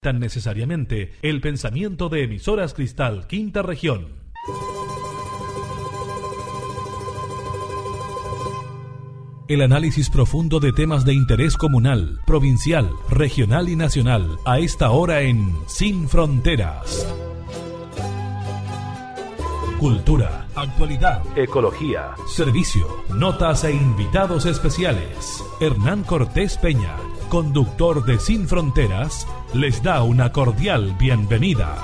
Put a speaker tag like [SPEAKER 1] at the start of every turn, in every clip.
[SPEAKER 1] Tan necesariamente el pensamiento de Emisoras Cristal Quinta Región. El análisis profundo de temas de interés comunal, provincial, regional y nacional, a esta hora en Sin Fronteras. Cultura, actualidad, ecología, servicio, notas e invitados especiales. Hernán Cortés Peña, conductor de Sin Fronteras, les da una cordial bienvenida.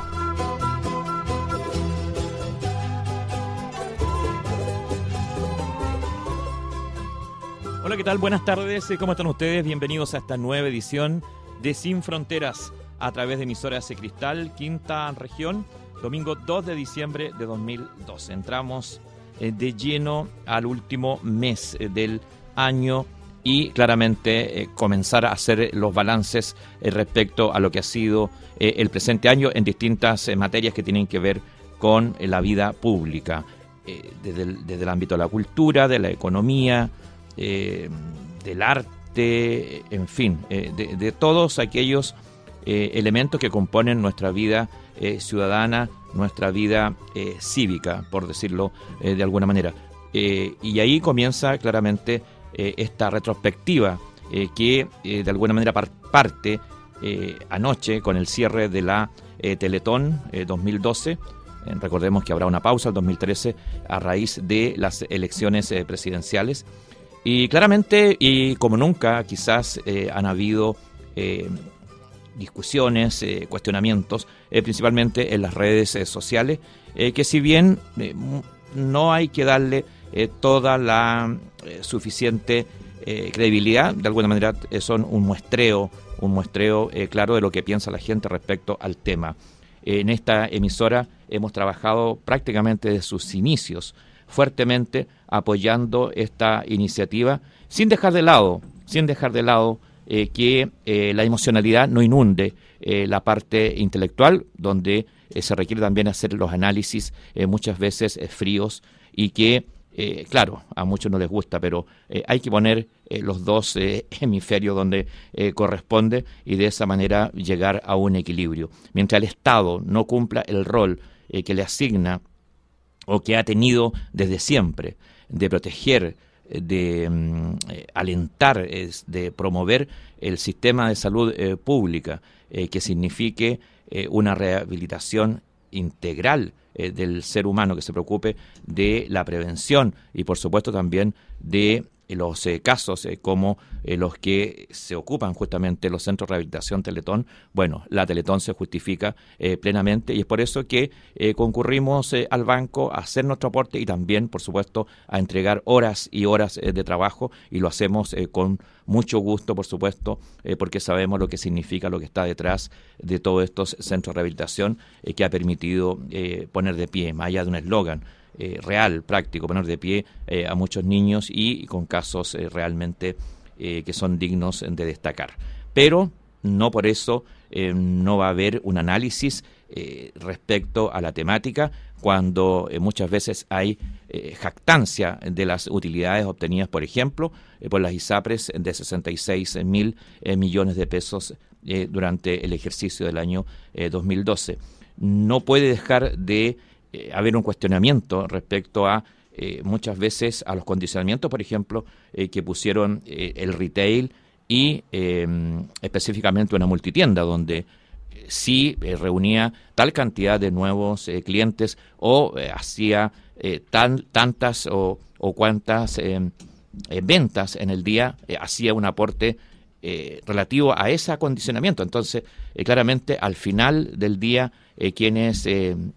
[SPEAKER 2] Hola, ¿qué tal? Buenas tardes, ¿cómo están ustedes? Bienvenidos a esta nueva edición de Sin Fronteras a través de Emisoras Cristal, Quinta Región, domingo 2 de diciembre de 2012. Entramos de lleno al último mes del año y claramente comenzar a hacer los balances respecto a lo que ha sido el presente año en distintas materias que tienen que ver con la vida pública, desde el ámbito de la cultura, de la economía, del arte, en fin, de todos aquellos elementos que componen nuestra vida ciudadana, nuestra vida cívica, por decirlo de alguna manera. Y ahí comienza claramente esta retrospectiva que de alguna manera parte anoche con el cierre de la Teletón 2012. Recordemos que habrá una pausa el 2013 a raíz de las elecciones presidenciales. Y claramente, y como nunca, quizás han habido discusiones, cuestionamientos, principalmente en las redes sociales, que si bien no hay que darle toda la suficiente credibilidad, de alguna manera son un muestreo claro de lo que piensa la gente respecto al tema. En esta emisora hemos trabajado prácticamente desde sus inicios, fuertemente apoyando esta iniciativa, sin dejar de lado que la emocionalidad no inunde la parte intelectual, donde se requiere también hacer los análisis muchas veces fríos y que, claro, a muchos no les gusta, pero hay que poner los dos hemisferios donde corresponde y de esa manera llegar a un equilibrio. Mientras el Estado no cumpla el rol que le asigna o que ha tenido desde siempre, de proteger, de alentar, de promover el sistema de salud pública, que signifique una rehabilitación integral del ser humano, que se preocupe de la prevención y por supuesto también de los casos como los que se ocupan justamente los centros de rehabilitación Teletón. Bueno, la Teletón se justifica plenamente y es por eso que concurrimos al banco a hacer nuestro aporte y también, por supuesto, a entregar horas y horas de trabajo, y lo hacemos con mucho gusto, por supuesto, porque sabemos lo que significa, lo que está detrás de todos estos centros de rehabilitación que ha permitido poner de pie, más allá de un eslogan, real, práctico, poner de pie a muchos niños y con casos realmente que son dignos de destacar. Pero no por eso no va a haber un análisis respecto a la temática, cuando muchas veces hay jactancia de las utilidades obtenidas, por ejemplo, por las ISAPRES de 66.000 millones de pesos durante el ejercicio del año 2012. No puede dejar de haber un cuestionamiento respecto a muchas veces a los condicionamientos, por ejemplo, que pusieron el retail y específicamente una multitienda donde sí reunía tal cantidad de nuevos clientes o hacía tantas o cuantas ventas en el día, hacía un aporte relativo a ese acondicionamiento. Entonces, claramente al final del día quienes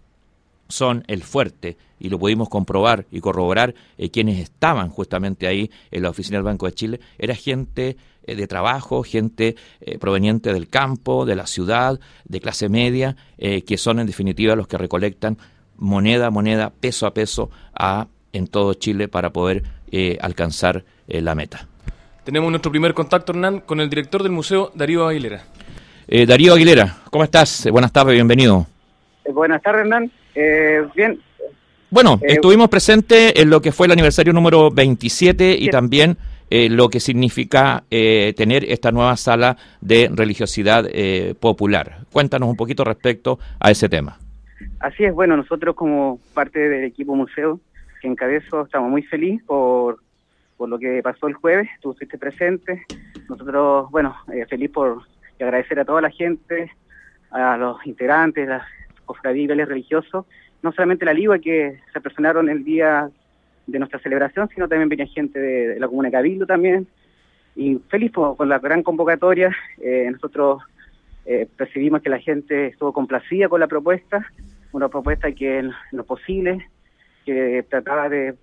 [SPEAKER 2] son el fuerte, y lo pudimos comprobar y corroborar, quienes estaban justamente ahí en la oficina del Banco de Chile, era gente de trabajo, gente proveniente del campo, de la ciudad, de clase media, que son en definitiva los que recolectan moneda a moneda, peso a peso en todo Chile para poder alcanzar la meta.
[SPEAKER 3] Tenemos nuestro primer contacto, Hernán, con el director del museo, Darío Aguilera.
[SPEAKER 2] Darío Aguilera, ¿cómo estás? Buenas tardes, bienvenido.
[SPEAKER 4] Buenas tardes, Hernán. Bien.
[SPEAKER 2] Bueno, estuvimos presentes en lo que fue el aniversario número 27 y también lo que significa tener esta nueva sala de religiosidad popular. Cuéntanos un poquito respecto a ese tema.
[SPEAKER 4] Así es, bueno, nosotros como parte del equipo museo que encabezo estamos muy felices por lo que pasó el jueves, tú estuviste presente. Nosotros, bueno, feliz por agradecer a toda la gente, a los integrantes, las cofradías religiosos, no solamente la Ligua que se personaron el día de nuestra celebración, sino también venía gente de la comuna de Cabildo también, y feliz por la gran convocatoria. Nosotros percibimos que la gente estuvo complacida con la propuesta, una propuesta que en lo posible, que trataba de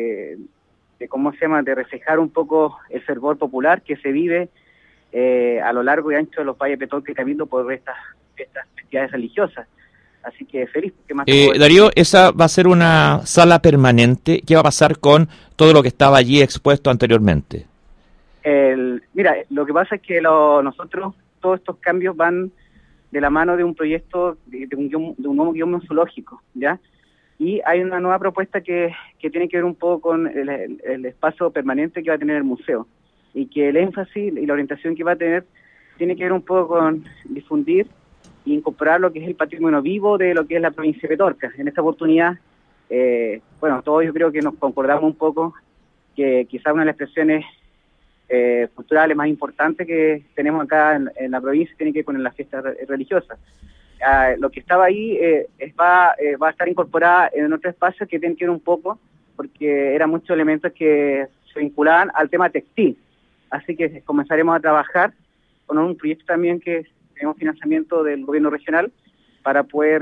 [SPEAKER 4] de reflejar un poco el fervor popular que se vive a lo largo y ancho de los valles de Petorca y Cabildo por estas festividades religiosas. Así que feliz. ¿Qué más
[SPEAKER 2] Darío, esa va a ser una sala permanente. ¿Qué va a pasar con todo lo que estaba allí expuesto anteriormente?
[SPEAKER 4] Mira, lo que pasa es que nosotros, todos estos cambios van de la mano de un proyecto, de un nuevo guión zoológico, ¿ya? Y hay una nueva propuesta que tiene que ver un poco con el espacio permanente que va a tener el museo. Y que el énfasis y la orientación que va a tener tiene que ver un poco con difundir e incorporar lo que es el patrimonio vivo de lo que es la provincia de Petorca. En esta oportunidad, todos yo creo que nos concordamos un poco que quizás una de las expresiones culturales más importantes que tenemos acá en la provincia tiene que ver con las fiestas religiosas. Lo que estaba ahí va a estar incorporada en otro espacio que tiene que ver un poco, porque eran muchos elementos que se vinculaban al tema textil. Así que comenzaremos a trabajar con un proyecto también que tenemos financiamiento del gobierno regional para poder,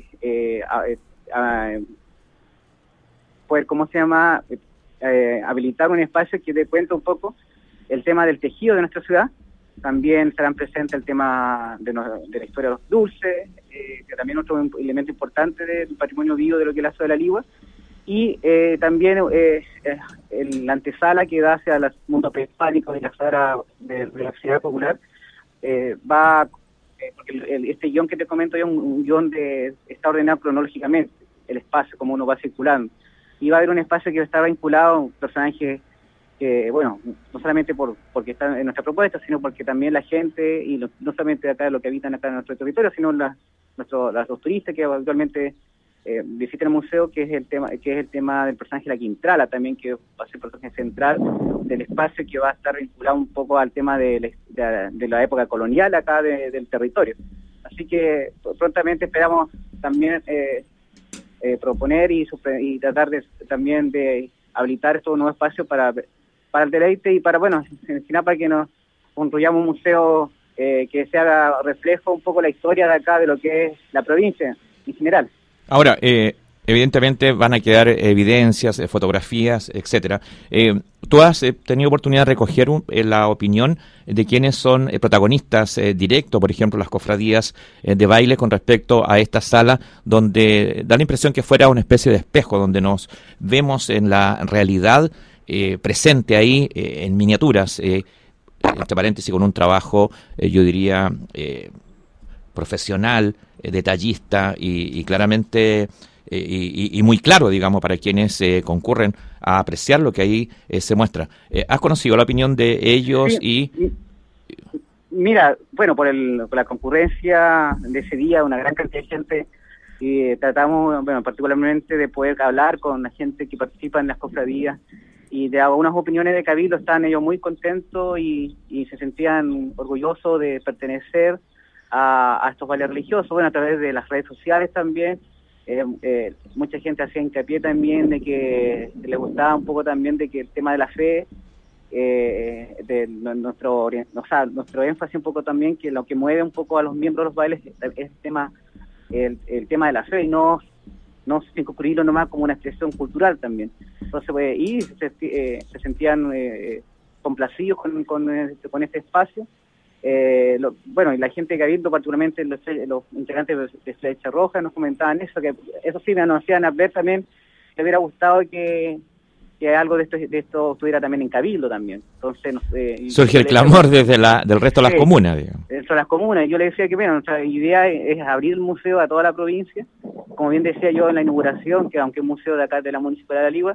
[SPEAKER 4] habilitar un espacio que dé cuenta un poco el tema del tejido de nuestra ciudad. También estarán presentes el tema de la historia de los dulces, que también es otro elemento importante del patrimonio vivo de lo que es la ciudad de La Ligua. Y también la antesala que da hacia el mundo prehispánico de la sala de la ciudad popular, porque este guión que te comento es un guión está ordenado cronológicamente, el espacio, como uno va circulando. Y va a haber un espacio que está vinculado a un personaje que, bueno, no solamente porque está en nuestra propuesta, sino porque también la gente, y no solamente acá los que habitan acá en nuestro territorio, sino los turistas que habitualmente visiten el museo, que es el tema del personaje de la Quintrala también, que va a ser el personaje central del espacio, que va a estar vinculado un poco al tema de la época colonial acá del territorio. Así que prontamente esperamos también proponer y tratar también de habilitar estos nuevos espacios para el deleite y para que nos construyamos un museo que se haga reflejo un poco la historia de acá, de lo que es la provincia en general.
[SPEAKER 2] Ahora, evidentemente van a quedar evidencias, fotografías, etcétera. ¿Tú has tenido oportunidad de recoger la opinión de quienes son protagonistas directos, por ejemplo, las cofradías de baile con respecto a esta sala, donde da la impresión que fuera una especie de espejo, donde nos vemos en la realidad presente ahí en miniaturas, entre paréntesis, con un trabajo, yo diría, profesional, detallista y claramente y muy claro, digamos, para quienes concurren a apreciar lo que ahí se muestra. ¿Has conocido la opinión de ellos?
[SPEAKER 4] Sí, mira, bueno, por la concurrencia de ese día, una gran cantidad de gente, y tratamos, particularmente de poder hablar con la gente que participa en las cofradías, y de algunas opiniones de Cabildo estaban ellos muy contentos y se sentían orgullosos de pertenecer a estos bailes religiosos. Bueno, a través de las redes sociales también, mucha gente hacía hincapié también de que le gustaba un poco también de que el tema de la fe, nuestro énfasis un poco también, que lo que mueve un poco a los miembros de los bailes es el tema de la fe, y no circunscribirlo nomás como una expresión cultural también. Entonces, se sentían complacidos con este espacio. Y la gente de Cabildo, particularmente los integrantes de Flecha Roja, nos comentaban eso, que eso sí nos hacían ver también que hubiera gustado que algo de esto estuviera también en Cabildo también. Entonces
[SPEAKER 2] surge el clamor desde del resto de las comunas, digamos.
[SPEAKER 4] Dentro de las comunas. Yo le decía que nuestra idea es abrir el museo a toda la provincia, como bien decía yo en la inauguración, que aunque es un museo de acá de la Municipalidad de La Ligua,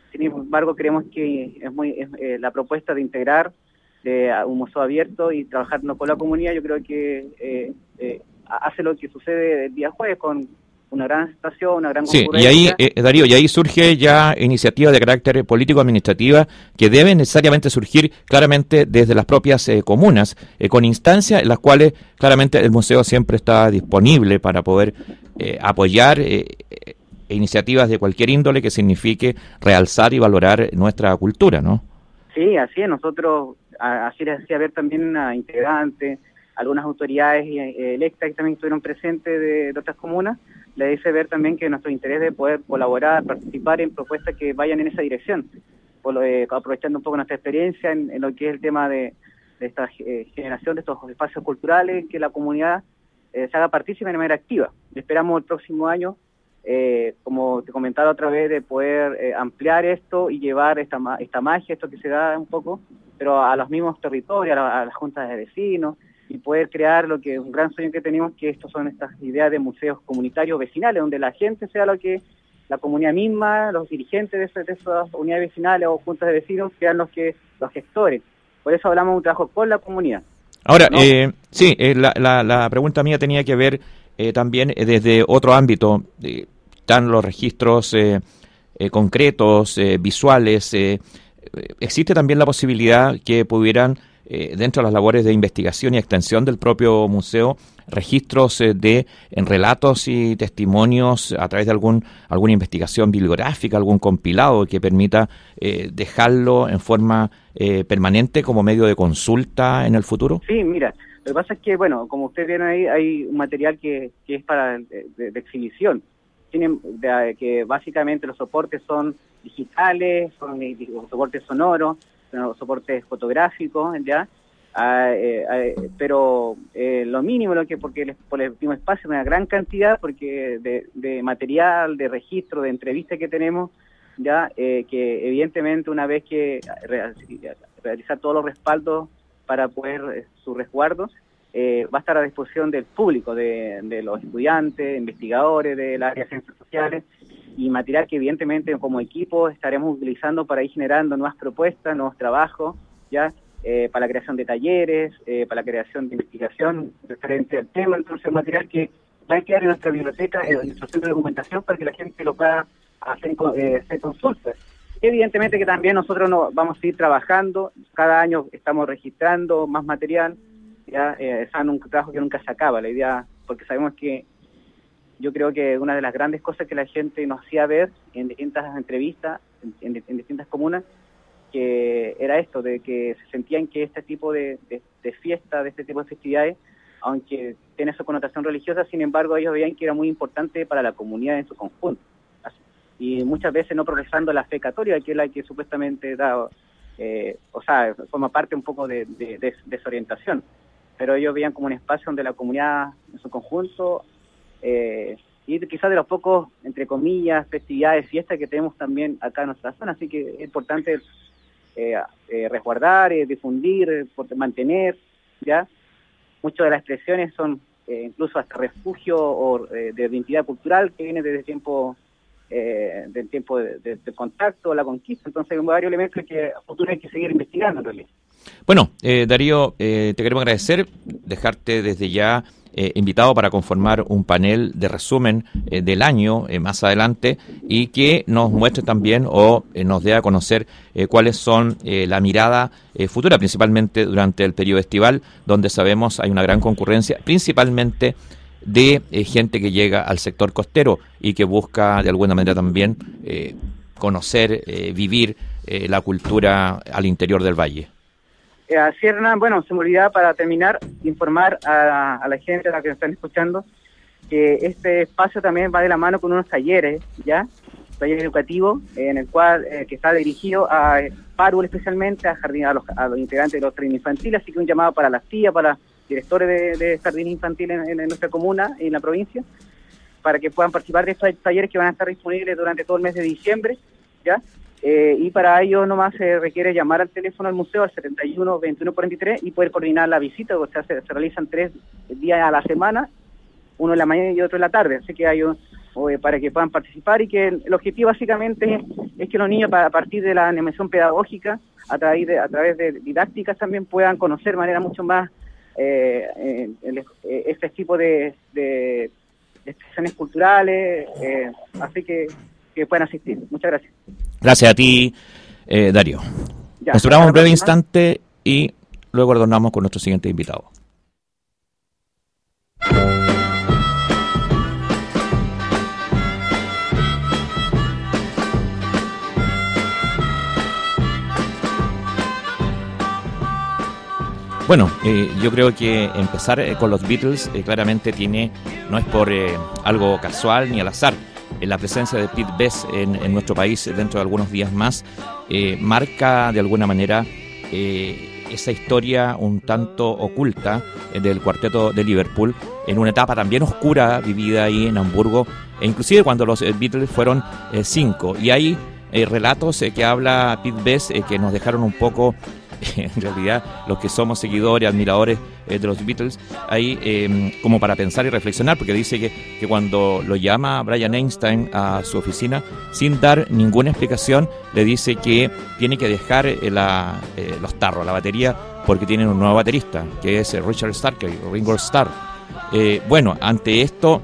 [SPEAKER 4] Sin embargo, creemos que la propuesta de integrar un museo abierto y trabajar no con la comunidad, yo creo que hace lo que sucede el día jueves con una gran aceptación, una gran concurrencia.
[SPEAKER 2] Sí, y ahí, Darío, y ahí surge ya iniciativas de carácter político-administrativa que deben necesariamente surgir claramente desde las propias comunas, con instancias en las cuales claramente el museo siempre está disponible para poder apoyar iniciativas de cualquier índole que signifique realzar y valorar nuestra cultura, ¿no?
[SPEAKER 4] Sí, así es. Nosotros, así les hacía ver también a integrantes, algunas autoridades electas que también estuvieron presentes de otras comunas, le hice ver también que nuestro interés de poder colaborar, participar en propuestas que vayan en esa dirección, aprovechando un poco nuestra experiencia en lo que es el tema de esta generación de estos espacios culturales, que la comunidad se haga partícipe de manera activa. Esperamos el próximo año, como te comentaba otra vez, de poder ampliar esto y llevar esta magia, esto que se da un poco, pero a los mismos territorios, a las juntas de vecinos, y poder crear lo que es un gran sueño que tenemos, que estos son estas ideas de museos comunitarios vecinales, donde la gente sea lo que la comunidad misma, los dirigentes de esas unidades vecinales o juntas de vecinos, sean los gestores. Por eso hablamos de un trabajo con la comunidad.
[SPEAKER 2] Ahora, ¿no? La pregunta mía tenía que ver también desde otro ámbito. Están los registros concretos, visuales. ¿Existe también la posibilidad que pudieran, dentro de las labores de investigación y extensión del propio museo, registros en relatos y testimonios a través de alguna investigación bibliográfica, algún compilado que permita dejarlo en forma permanente como medio de consulta en el futuro?
[SPEAKER 4] Sí, mira, lo que pasa es que, bueno, como ustedes vieron ahí, hay un material que es para de exhibición. Que básicamente los soportes son digitales, son soportes sonoros, soportes fotográficos, ¿ya? Pero lo mínimo, porque por el último espacio, una gran cantidad, porque de material, de registro, de entrevistas que tenemos, ya que evidentemente una vez que realizar todos los respaldos para poder su resguardo, va a estar a disposición del público, de los estudiantes, investigadores del área de ciencias sociales, y material que evidentemente como equipo estaremos utilizando para ir generando nuevas propuestas, nuevos trabajos, ya para la creación de talleres, para la creación de investigación referente al tema. Entonces, material que va a quedar en nuestra biblioteca, en nuestro centro de documentación, para que la gente lo pueda hacer consultas. Evidentemente que también nosotros vamos a ir trabajando, cada año estamos registrando más material, ya es un trabajo que nunca se acaba, la idea, porque sabemos que yo creo que una de las grandes cosas que la gente nos hacía ver en distintas entrevistas, en distintas comunas, que era esto, de que se sentían que este tipo de fiestas, de este tipo de festividades, aunque tiene su connotación religiosa, sin embargo ellos veían que era muy importante para la comunidad en su conjunto. Y muchas veces no progresando la fe católica, que es la que supuestamente da, forma parte un poco de desorientación. Pero ellos veían como un espacio donde la comunidad en su conjunto, y quizás de los pocos, entre comillas, festividades, fiestas que tenemos también acá en nuestra zona, así que es importante resguardar, difundir, mantener, ¿ya? Muchas de las expresiones son incluso hasta refugio o de identidad cultural que viene desde del tiempo de contacto, la conquista. Entonces hay varios elementos que a futuro hay que seguir investigando en realidad.
[SPEAKER 2] Bueno, Darío, te queremos agradecer, dejarte desde ya invitado para conformar un panel de resumen del año más adelante, y que nos muestre también o nos dé a conocer cuáles son la mirada futura, principalmente durante el periodo estival, donde sabemos hay una gran concurrencia, principalmente de gente que llega al sector costero y que busca de alguna manera también conocer, vivir la cultura al interior del valle.
[SPEAKER 4] Así, Hernán, bueno, se me olvidaba para terminar informar a la gente, a la que nos están escuchando, que este espacio también va de la mano con unos talleres, ¿ya? Taller educativo, en el cual que está dirigido a Párvulo especialmente, a los integrantes de los jardines infantiles, así que un llamado para las tías, para los directores de jardines infantiles en nuestra comuna, en la provincia, para que puedan participar de estos talleres que van a estar disponibles durante todo el mes de diciembre, ¿ya? Y para ello nomás se requiere llamar al teléfono al museo al 71 21 43 y poder coordinar la visita. O sea, se realizan 3 días a la semana, uno en la mañana y otro en la tarde, así que hay un para que puedan participar, y que el objetivo básicamente es que los niños, a partir de la animación pedagógica, a través de didácticas, también puedan conocer de manera mucho más este tipo de expresiones culturales, así que puedan asistir. Muchas gracias.
[SPEAKER 2] Gracias a ti, Darío. Nos esperamos un breve instante y luego retornamos con nuestro siguiente invitado. Bueno, yo creo que empezar con los Beatles claramente no es por algo casual ni al azar. La presencia de Pete Best en nuestro país dentro de algunos días más marca de alguna manera esa historia un tanto oculta del cuarteto de Liverpool, en una etapa también oscura vivida ahí en Hamburgo, e inclusive cuando los Beatles fueron 5. Y hay relatos que habla Pete Best que nos dejaron un poco... en realidad, los que somos seguidores, admiradores de los Beatles, ahí como para pensar y reflexionar, porque dice que cuando lo llama Brian Epstein a su oficina, sin dar ninguna explicación, le dice que tiene que dejar los tarros, la batería, porque tienen un nuevo baterista, que es Richard Starkey, Ringo Starr. Bueno, ante esto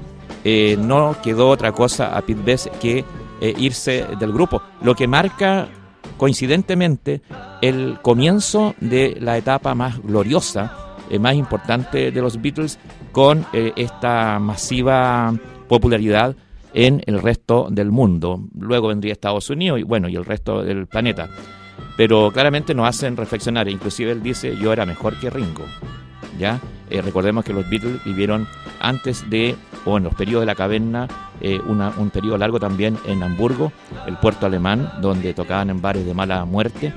[SPEAKER 2] no quedó otra cosa a Pete Best que irse del grupo, lo que marca coincidentemente el comienzo de la etapa más gloriosa, más importante de los Beatles, con esta masiva popularidad en el resto del mundo. Luego vendría Estados Unidos y el resto del planeta. Pero claramente nos hacen reflexionar, inclusive él dice: yo era mejor que Ringo. ¿Ya? Recordemos que los Beatles vivieron antes en los periodos de la caverna, un periodo largo también en Hamburgo, el puerto alemán, donde tocaban en bares de mala muerte,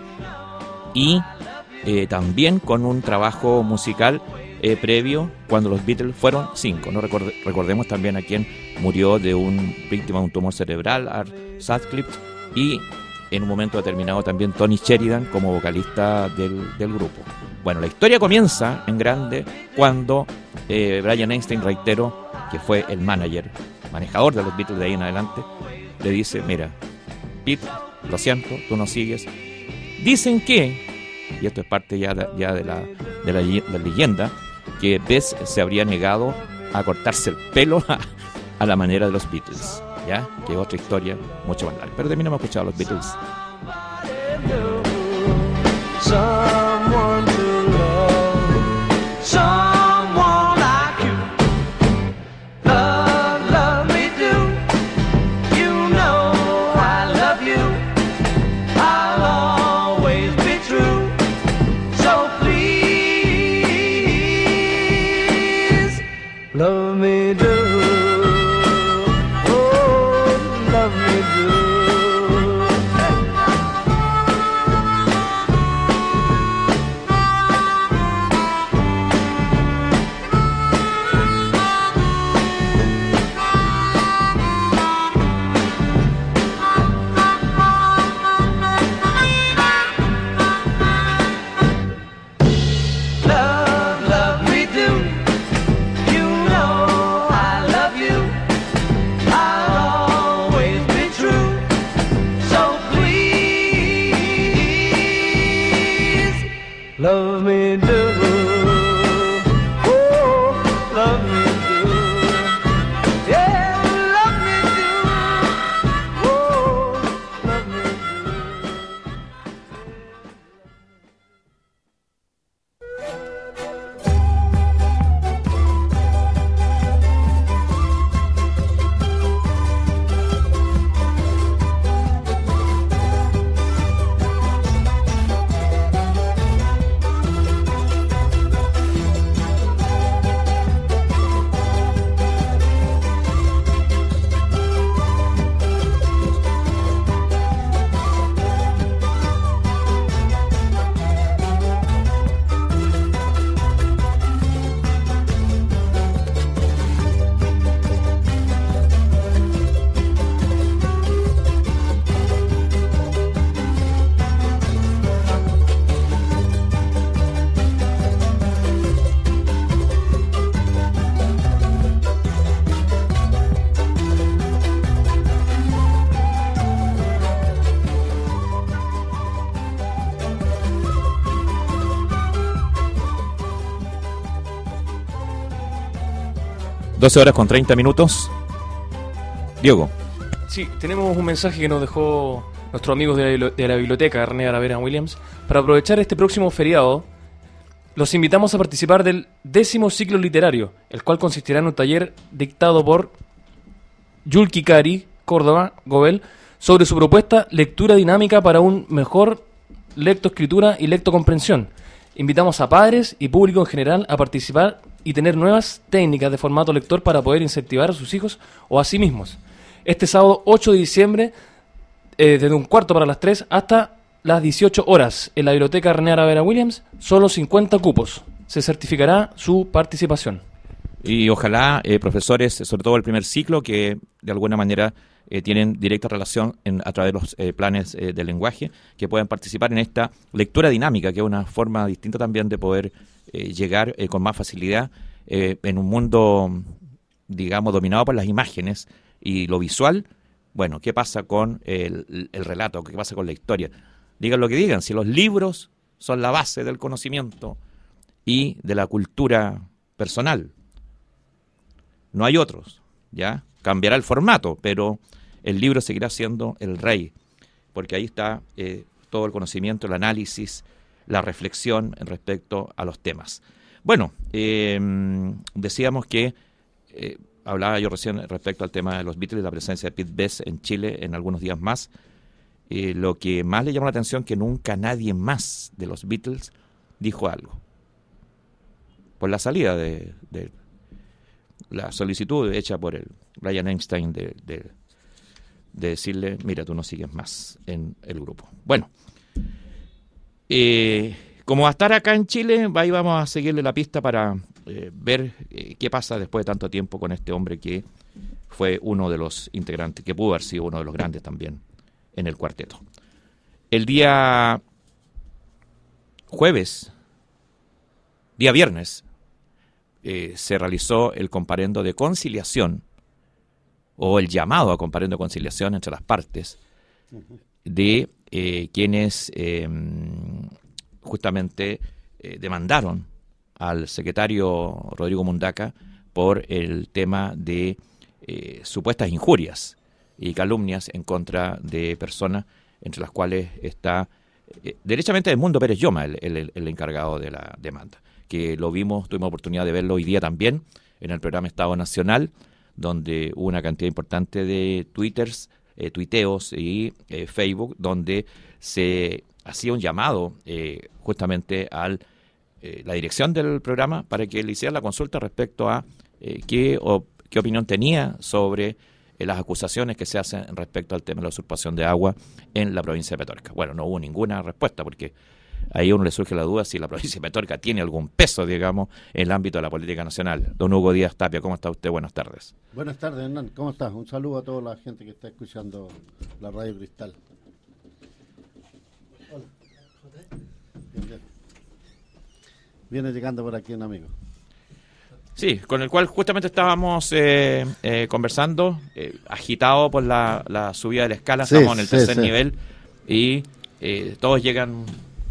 [SPEAKER 2] y también con un trabajo musical previo cuando los Beatles fueron 5. ¿No? Recordemos también a quien murió víctima de un tumor cerebral, Art Sutcliffe, y en un momento determinado también Tony Sheridan como vocalista del grupo. Bueno, la historia comienza en grande cuando Brian Epstein, reitero, que fue el manejador de los Beatles de ahí en adelante, le dice: mira, Pete, lo siento, tú no sigues. Dicen que, y esto es parte ya de la leyenda, que Best se habría negado a cortarse el pelo a la manera de los Beatles, ¿ya? Que es otra historia mucho más larga. Pero terminamos escuchando a los Beatles.
[SPEAKER 5] Someone to love, someone like you. Love me do. You know I love you. I'll always be true. So please, love me do. Oh, love me do.
[SPEAKER 2] 12 horas con 30 minutos. Diego.
[SPEAKER 3] Sí, tenemos un mensaje que nos dejó nuestros amigos de la biblioteca René Aravena Williams. Para aprovechar este próximo feriado, los invitamos a participar del 10º ciclo literario, el cual consistirá en un taller dictado por Yulki Kari, Córdoba, Gobel, sobre su propuesta Lectura dinámica para un mejor lectoescritura y lectocomprensión. Invitamos a padres y público en general a participar y tener nuevas técnicas de formato lector para poder incentivar a sus hijos o a sí mismos. Este sábado 8 de diciembre, desde un cuarto para las 3 hasta las 18 horas, en la biblioteca René Aravena Williams, solo 50 cupos. Se certificará su participación.
[SPEAKER 2] Y ojalá profesores, sobre todo el primer ciclo, que de alguna manera tienen directa relación a través de los planes de lenguaje, que puedan participar en esta lectura dinámica, que es una forma distinta también de poder llegar con más facilidad en un mundo, digamos, dominado por las imágenes y lo visual. Bueno, ¿qué pasa con el relato? ¿Qué pasa con la historia? Digan lo que digan, si los libros son la base del conocimiento y de la cultura personal, no hay otros, ¿ya? Cambiará el formato, pero el libro seguirá siendo el rey, porque ahí está todo el conocimiento, el análisis, la reflexión respecto a los temas. Bueno, decíamos que, hablaba yo recién respecto al tema de los Beatles, la presencia de Pete Best en Chile en algunos días más. Lo que más le llamó la atención que nunca nadie más de los Beatles dijo algo. Por la salida de la solicitud hecha por el Brian Epstein de decirle, mira, tú no sigues más en el grupo. Bueno, como va a estar acá en Chile, ahí vamos a seguirle la pista para ver qué pasa después de tanto tiempo con este hombre que fue uno de los integrantes, que pudo haber sido uno de los grandes también en el cuarteto. El día viernes, se realizó el comparendo de conciliación, o el llamado a comparendo de conciliación entre las partes de quienes justamente demandaron al secretario Rodrigo Mundaca por el tema de supuestas injurias y calumnias en contra de personas, entre las cuales está derechamente Edmundo Pérez Lloma, el encargado de la demanda, que lo vimos, tuvimos oportunidad de verlo hoy día también en el programa Estado Nacional, donde hubo una cantidad importante de tuiteos y Facebook, donde se hacía un llamado justamente a la dirección del programa para que le hiciera la consulta respecto a qué opinión tenía sobre las acusaciones que se hacen respecto al tema de la usurpación de agua en la provincia de Petorca. Bueno, no hubo ninguna respuesta, porque ahí a uno le surge la duda si la provincia de Petorca tiene algún peso, digamos, en el ámbito de la política nacional. Don Hugo Díaz Tapia, ¿cómo está usted? Buenas tardes.
[SPEAKER 6] Buenas tardes, Hernán. ¿Cómo estás? Un saludo a toda la gente que está escuchando la Radio Cristal. Hola. Bien. Viene llegando por aquí un amigo.
[SPEAKER 2] Sí, con el cual justamente estábamos conversando, agitado por la subida de la escala,
[SPEAKER 6] sí,
[SPEAKER 2] estamos en el tercer
[SPEAKER 6] sí.
[SPEAKER 2] nivel y todos llegan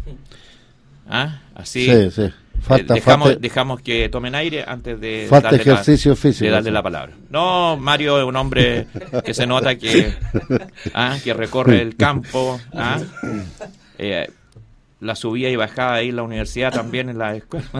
[SPEAKER 2] así.
[SPEAKER 6] Sí.
[SPEAKER 2] Dejamos que tomen aire antes de
[SPEAKER 6] falta ejercicio físico,
[SPEAKER 2] de darle la palabra. No, Mario es un hombre que se nota que recorre el campo, la subida y bajada ahí en la universidad también en la escuela.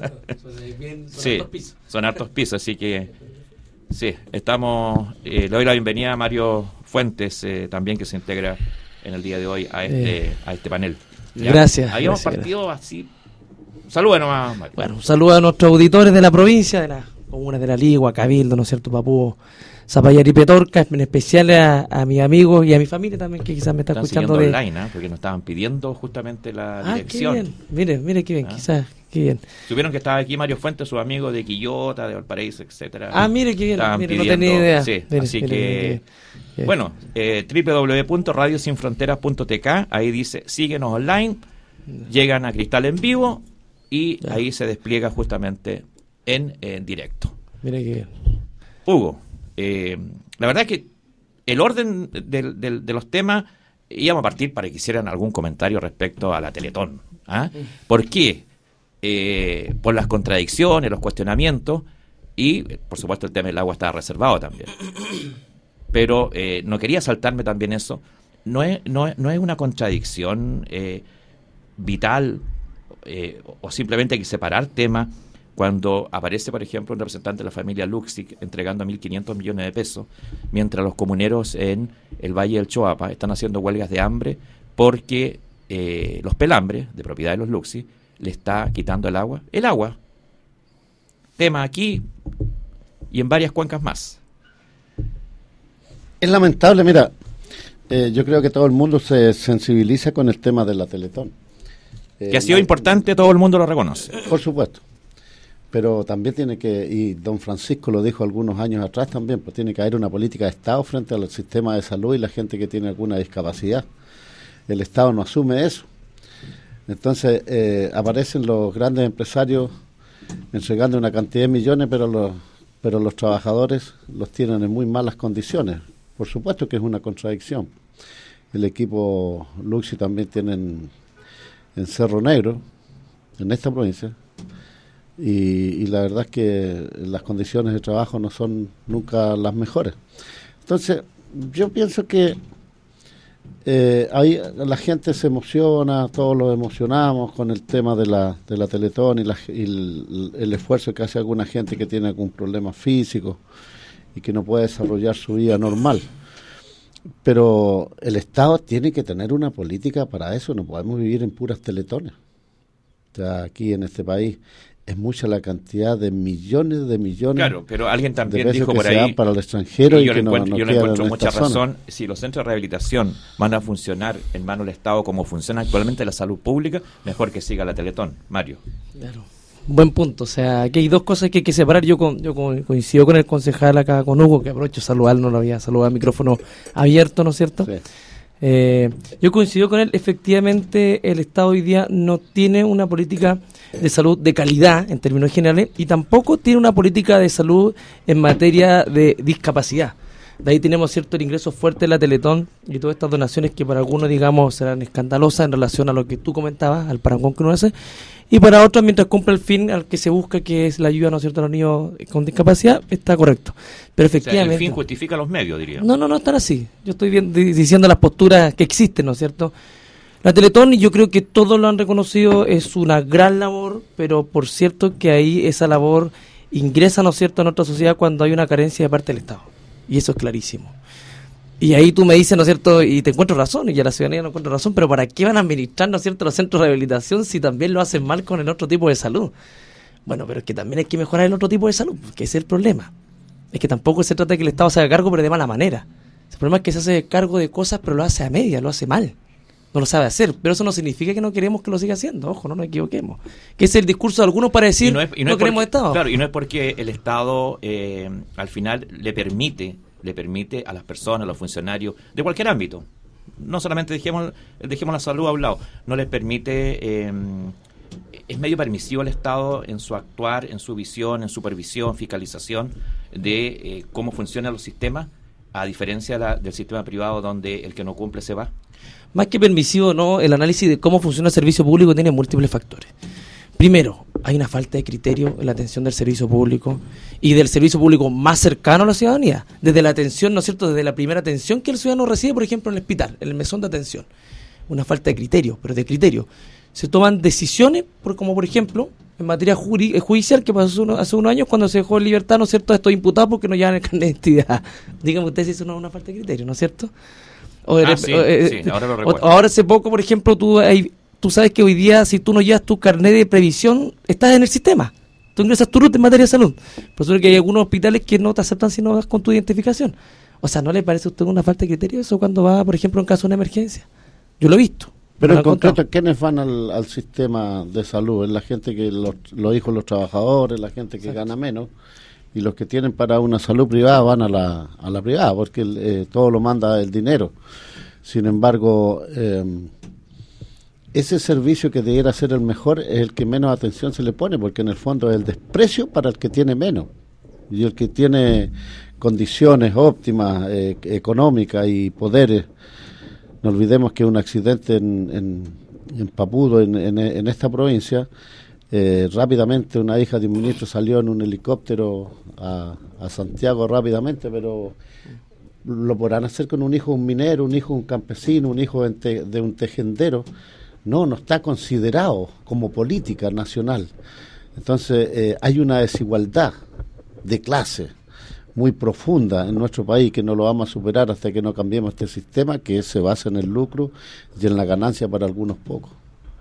[SPEAKER 2] Son hartos pisos, así que sí, estamos, le doy la bienvenida a Mario Fuentes, también que se integra en el día de hoy a este panel. ¿Ya?
[SPEAKER 7] Gracias.
[SPEAKER 2] Habíamos partido así. Saludos nomás, Mario.
[SPEAKER 7] Bueno, un saludo a nuestros auditores de la provincia, de las comunas de La Ligua, Cabildo, ¿no es cierto?, Papúo, Zapallar y Petorca, en especial a mis amigos y a mi familia también, que quizás me está escuchando
[SPEAKER 2] online, porque nos estaban pidiendo justamente la dirección.
[SPEAKER 7] Qué bien. Mire qué bien, quizás, qué bien.
[SPEAKER 2] Supieron que estaba aquí Mario Fuentes, sus amigos de Quillota, de Valparaíso, etcétera.
[SPEAKER 7] Mire qué bien,
[SPEAKER 2] no
[SPEAKER 7] tenía idea.
[SPEAKER 2] Sí,
[SPEAKER 7] mire,
[SPEAKER 2] así
[SPEAKER 7] mire,
[SPEAKER 2] que,
[SPEAKER 7] mire.
[SPEAKER 2] Bueno, www.radiosinfronteras.tk, ahí dice, síguenos online, llegan a Cristal en vivo, y ahí se despliega justamente en directo.
[SPEAKER 7] Mire qué bien.
[SPEAKER 2] Hugo, la verdad es que el orden de los temas íbamos a partir para que hicieran algún comentario respecto a la Teletón. ¿Por qué? Por las contradicciones, los cuestionamientos, Y, por supuesto, el tema del agua estaba reservado también. Pero no quería saltarme también eso. No es una contradicción vital o simplemente hay que separar temas cuando aparece, por ejemplo, un representante de la familia Luxic entregando 1.500 millones de pesos, mientras los comuneros en el Valle del Choapa están haciendo huelgas de hambre porque los pelambres, de propiedad de los Luxic, le está quitando el agua. El agua, tema aquí y en varias cuencas más.
[SPEAKER 6] Es lamentable, mira, yo creo que todo el mundo se sensibiliza con el tema de la Teletón.
[SPEAKER 2] Que ha sido importante, todo el mundo lo reconoce.
[SPEAKER 6] Por supuesto. Pero también tiene que, y don Francisco lo dijo algunos años atrás también, pues tiene que haber una política de Estado frente al sistema de salud y la gente que tiene alguna discapacidad. El Estado no asume eso. Entonces aparecen los grandes empresarios entregando una cantidad de millones, pero los trabajadores los tienen en muy malas condiciones. Por supuesto que es una contradicción. El equipo Luxi también tienen en Cerro Negro, en esta provincia, y la verdad es que las condiciones de trabajo no son nunca las mejores. Entonces, yo pienso que ahí la gente se emociona, todos los emocionamos con el tema de la Teletón y el esfuerzo que hace alguna gente que tiene algún problema físico y que no puede desarrollar su vida normal. Pero el Estado tiene que tener una política para eso, no podemos vivir en puras teletones. O sea, aquí en este país es mucha la cantidad de millones.
[SPEAKER 2] Claro, pero alguien también dijo
[SPEAKER 6] que
[SPEAKER 2] por
[SPEAKER 6] se
[SPEAKER 2] ahí
[SPEAKER 6] dan para el extranjero y
[SPEAKER 2] yo
[SPEAKER 6] que
[SPEAKER 2] le encuentro mucha
[SPEAKER 6] zona.
[SPEAKER 2] razón. Si los centros de rehabilitación van a funcionar en manos del Estado como funciona actualmente la salud pública, mejor que siga la Teletón. Mario.
[SPEAKER 7] Claro. Buen punto, o sea, aquí hay dos cosas que hay que separar. Yo coincido con el concejal acá, con Hugo, que aprovecho saludarlo, no lo había saludado al micrófono abierto, ¿no es cierto?
[SPEAKER 6] Sí.
[SPEAKER 7] Yo coincido con él, efectivamente el Estado hoy día no tiene una política de salud de calidad en términos generales y tampoco tiene una política de salud en materia de discapacidad. De ahí tenemos cierto el ingreso fuerte de la Teletón y todas estas donaciones que para algunos, digamos, serán escandalosas en relación a lo que tú comentabas, al parangón que uno hace, y para otros, mientras cumple el fin al que se busca, que es la ayuda, ¿no es cierto?, a los niños con discapacidad, está correcto. Pero efectivamente...
[SPEAKER 2] O sea, el fin justifica los medios, diría.
[SPEAKER 7] No están así. Yo estoy diciendo las posturas que existen, ¿no es cierto? La Teletón, y yo creo que todos lo han reconocido, es una gran labor, pero por cierto que ahí esa labor ingresa, ¿no es cierto?, en nuestra sociedad cuando hay una carencia de parte del Estado. Y eso es clarísimo. Y ahí tú me dices, ¿no es cierto?, y te encuentro razón, y ya la ciudadanía no encuentra razón, pero ¿para qué van a administrar, ¿no es cierto?, los centros de rehabilitación si también lo hacen mal con el otro tipo de salud? Bueno, pero es que también hay que mejorar el otro tipo de salud, que ese es el problema. Es que tampoco se trata de que el Estado se haga cargo, pero de mala manera. El problema es que se hace cargo de cosas, pero lo hace a media, lo hace mal. No lo sabe hacer, pero eso no significa que no queremos que lo siga haciendo, ojo, no nos equivoquemos. Que es el discurso de algunos para decir, no queremos Estado.
[SPEAKER 2] Claro, y no es porque el Estado al final le permite a las personas, a los funcionarios de cualquier ámbito, no solamente dejemos la salud a un lado, no les permite, es medio permisivo el Estado en su actuar, en su visión, en supervisión, fiscalización de cómo funcionan los sistemas, a diferencia del sistema privado donde el que no cumple se va.
[SPEAKER 7] Más que permisivo, no, el análisis de cómo funciona el servicio público tiene múltiples factores. Primero, hay una falta de criterio en la atención del servicio público y del servicio público más cercano a la ciudadanía. Desde la atención, ¿no es cierto?, desde la primera atención que el ciudadano recibe, por ejemplo, en el hospital, en el mesón de atención. Una falta de criterio, pero de criterio. Se toman decisiones, como por ejemplo, en materia judicial, que pasó hace unos años cuando se dejó en libertad, ¿no es cierto?, a estos imputados porque no llevan el carnet de identidad. Díganme ustedes si eso no es una falta de criterio, ¿no es cierto?
[SPEAKER 2] Sí, ahora lo recuerdo.
[SPEAKER 7] Ahora hace poco, por ejemplo, tú sabes que hoy día, si tú no llevas tu carnet de previsión, estás en el sistema. Tú ingresas tu ruta en materia de salud. Por eso es que hay algunos hospitales que no te aceptan si no vas con tu identificación. O sea, ¿no le parece a usted una falta de criterio eso cuando va, por ejemplo, en caso de una emergencia? Yo lo he visto.
[SPEAKER 6] Pero en concreto, ¿quiénes van al sistema de salud? Es la gente que los hijos, los trabajadores, la gente que gana menos. Y los que tienen para una salud privada van a la privada, porque todo lo manda el dinero. Sin embargo, ese servicio que debiera ser el mejor es el que menos atención se le pone, porque en el fondo es el desprecio para el que tiene menos. Y el que tiene condiciones óptimas, económicas y poderes. No olvidemos que un accidente en Papudo, en esta provincia, Rápidamente una hija de un ministro salió en un helicóptero a Santiago rápidamente, pero lo podrán hacer con un hijo de un minero, un hijo de un campesino, un hijo de un tejendero. No está considerado como política nacional. Entonces hay una desigualdad de clase muy profunda en nuestro país que no lo vamos a superar hasta que no cambiemos este sistema que se basa en el lucro y en la ganancia para algunos pocos.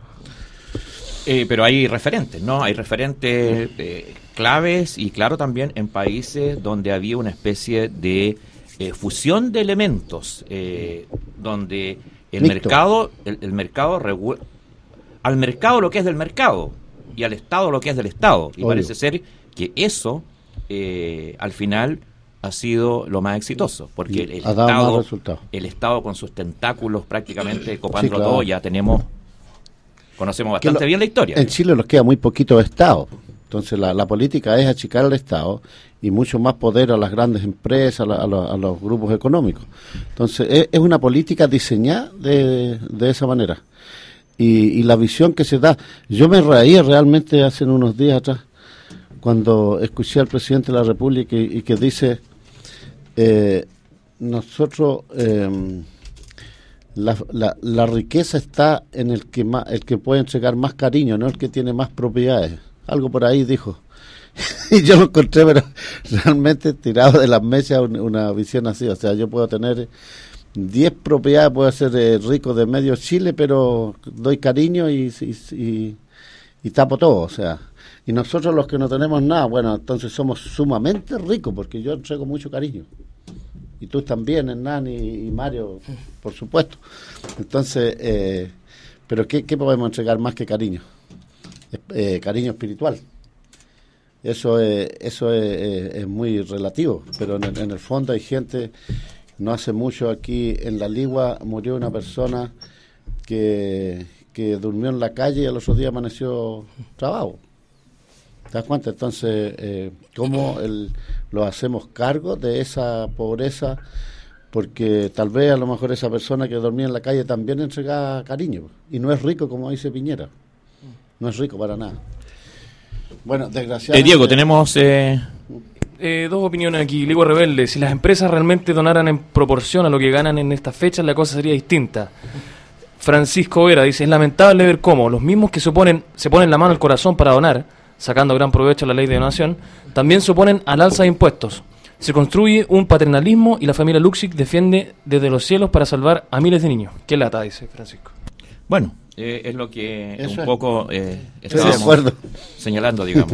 [SPEAKER 2] Pero hay referentes, ¿no? Hay referentes claves y claro también en países donde había una especie de fusión de elementos, donde el mercado, el mercado al mercado lo que es del mercado y al Estado lo que es del Estado. Y parece ser que eso al final ha sido lo más exitoso, porque el Estado con sus tentáculos prácticamente copándolo todo, ya conocemos bastante bien la historia.
[SPEAKER 6] En Chile nos queda muy poquito Estado, entonces la política es achicar al Estado y mucho más poder a las grandes empresas, a los grupos económicos. Entonces es una política diseñada de esa manera. Y la visión que se da, yo me reía realmente hace unos días atrás cuando escuché al presidente de la República y que dice, nosotros... La riqueza está en el que puede entregar más cariño, no el que tiene más propiedades. Algo por ahí dijo. Y yo lo encontré, pero realmente tirado de las mesas una visión así. O sea, yo puedo tener 10 propiedades, puedo ser rico de medio Chile, pero doy cariño y tapo todo. O sea, y nosotros los que no tenemos nada, bueno, entonces somos sumamente ricos porque yo entrego mucho cariño. Y tú también, Hernán y Mario, por supuesto. Entonces, pero ¿qué podemos entregar más que cariño? Cariño espiritual. Eso es muy relativo, pero en el fondo hay gente, no hace mucho aquí en La Ligua murió una persona que durmió en la calle y al otro día amaneció trabajo. ¿Te das cuenta? Entonces, ¿cómo lo hacemos cargo de esa pobreza? Porque tal vez a lo mejor esa persona que dormía en la calle también entregaba cariño. Y no es rico, como dice Piñera. No es rico para nada. Bueno, desgraciadamente...
[SPEAKER 2] Diego, tenemos...
[SPEAKER 3] dos opiniones aquí. Ligua Rebelde, si las empresas realmente donaran en proporción a lo que ganan en estas fechas, la cosa sería distinta. Francisco Vera dice, es lamentable ver cómo los mismos que se ponen la mano al corazón para donar, sacando gran provecho a la ley de donación, también se oponen al alza de impuestos. Se construye un paternalismo y la familia Luxic defiende desde los cielos para salvar a miles de niños. ¿Qué lata? Dice Francisco.
[SPEAKER 2] Bueno, es lo que un poco
[SPEAKER 6] estábamos
[SPEAKER 2] señalando, digamos.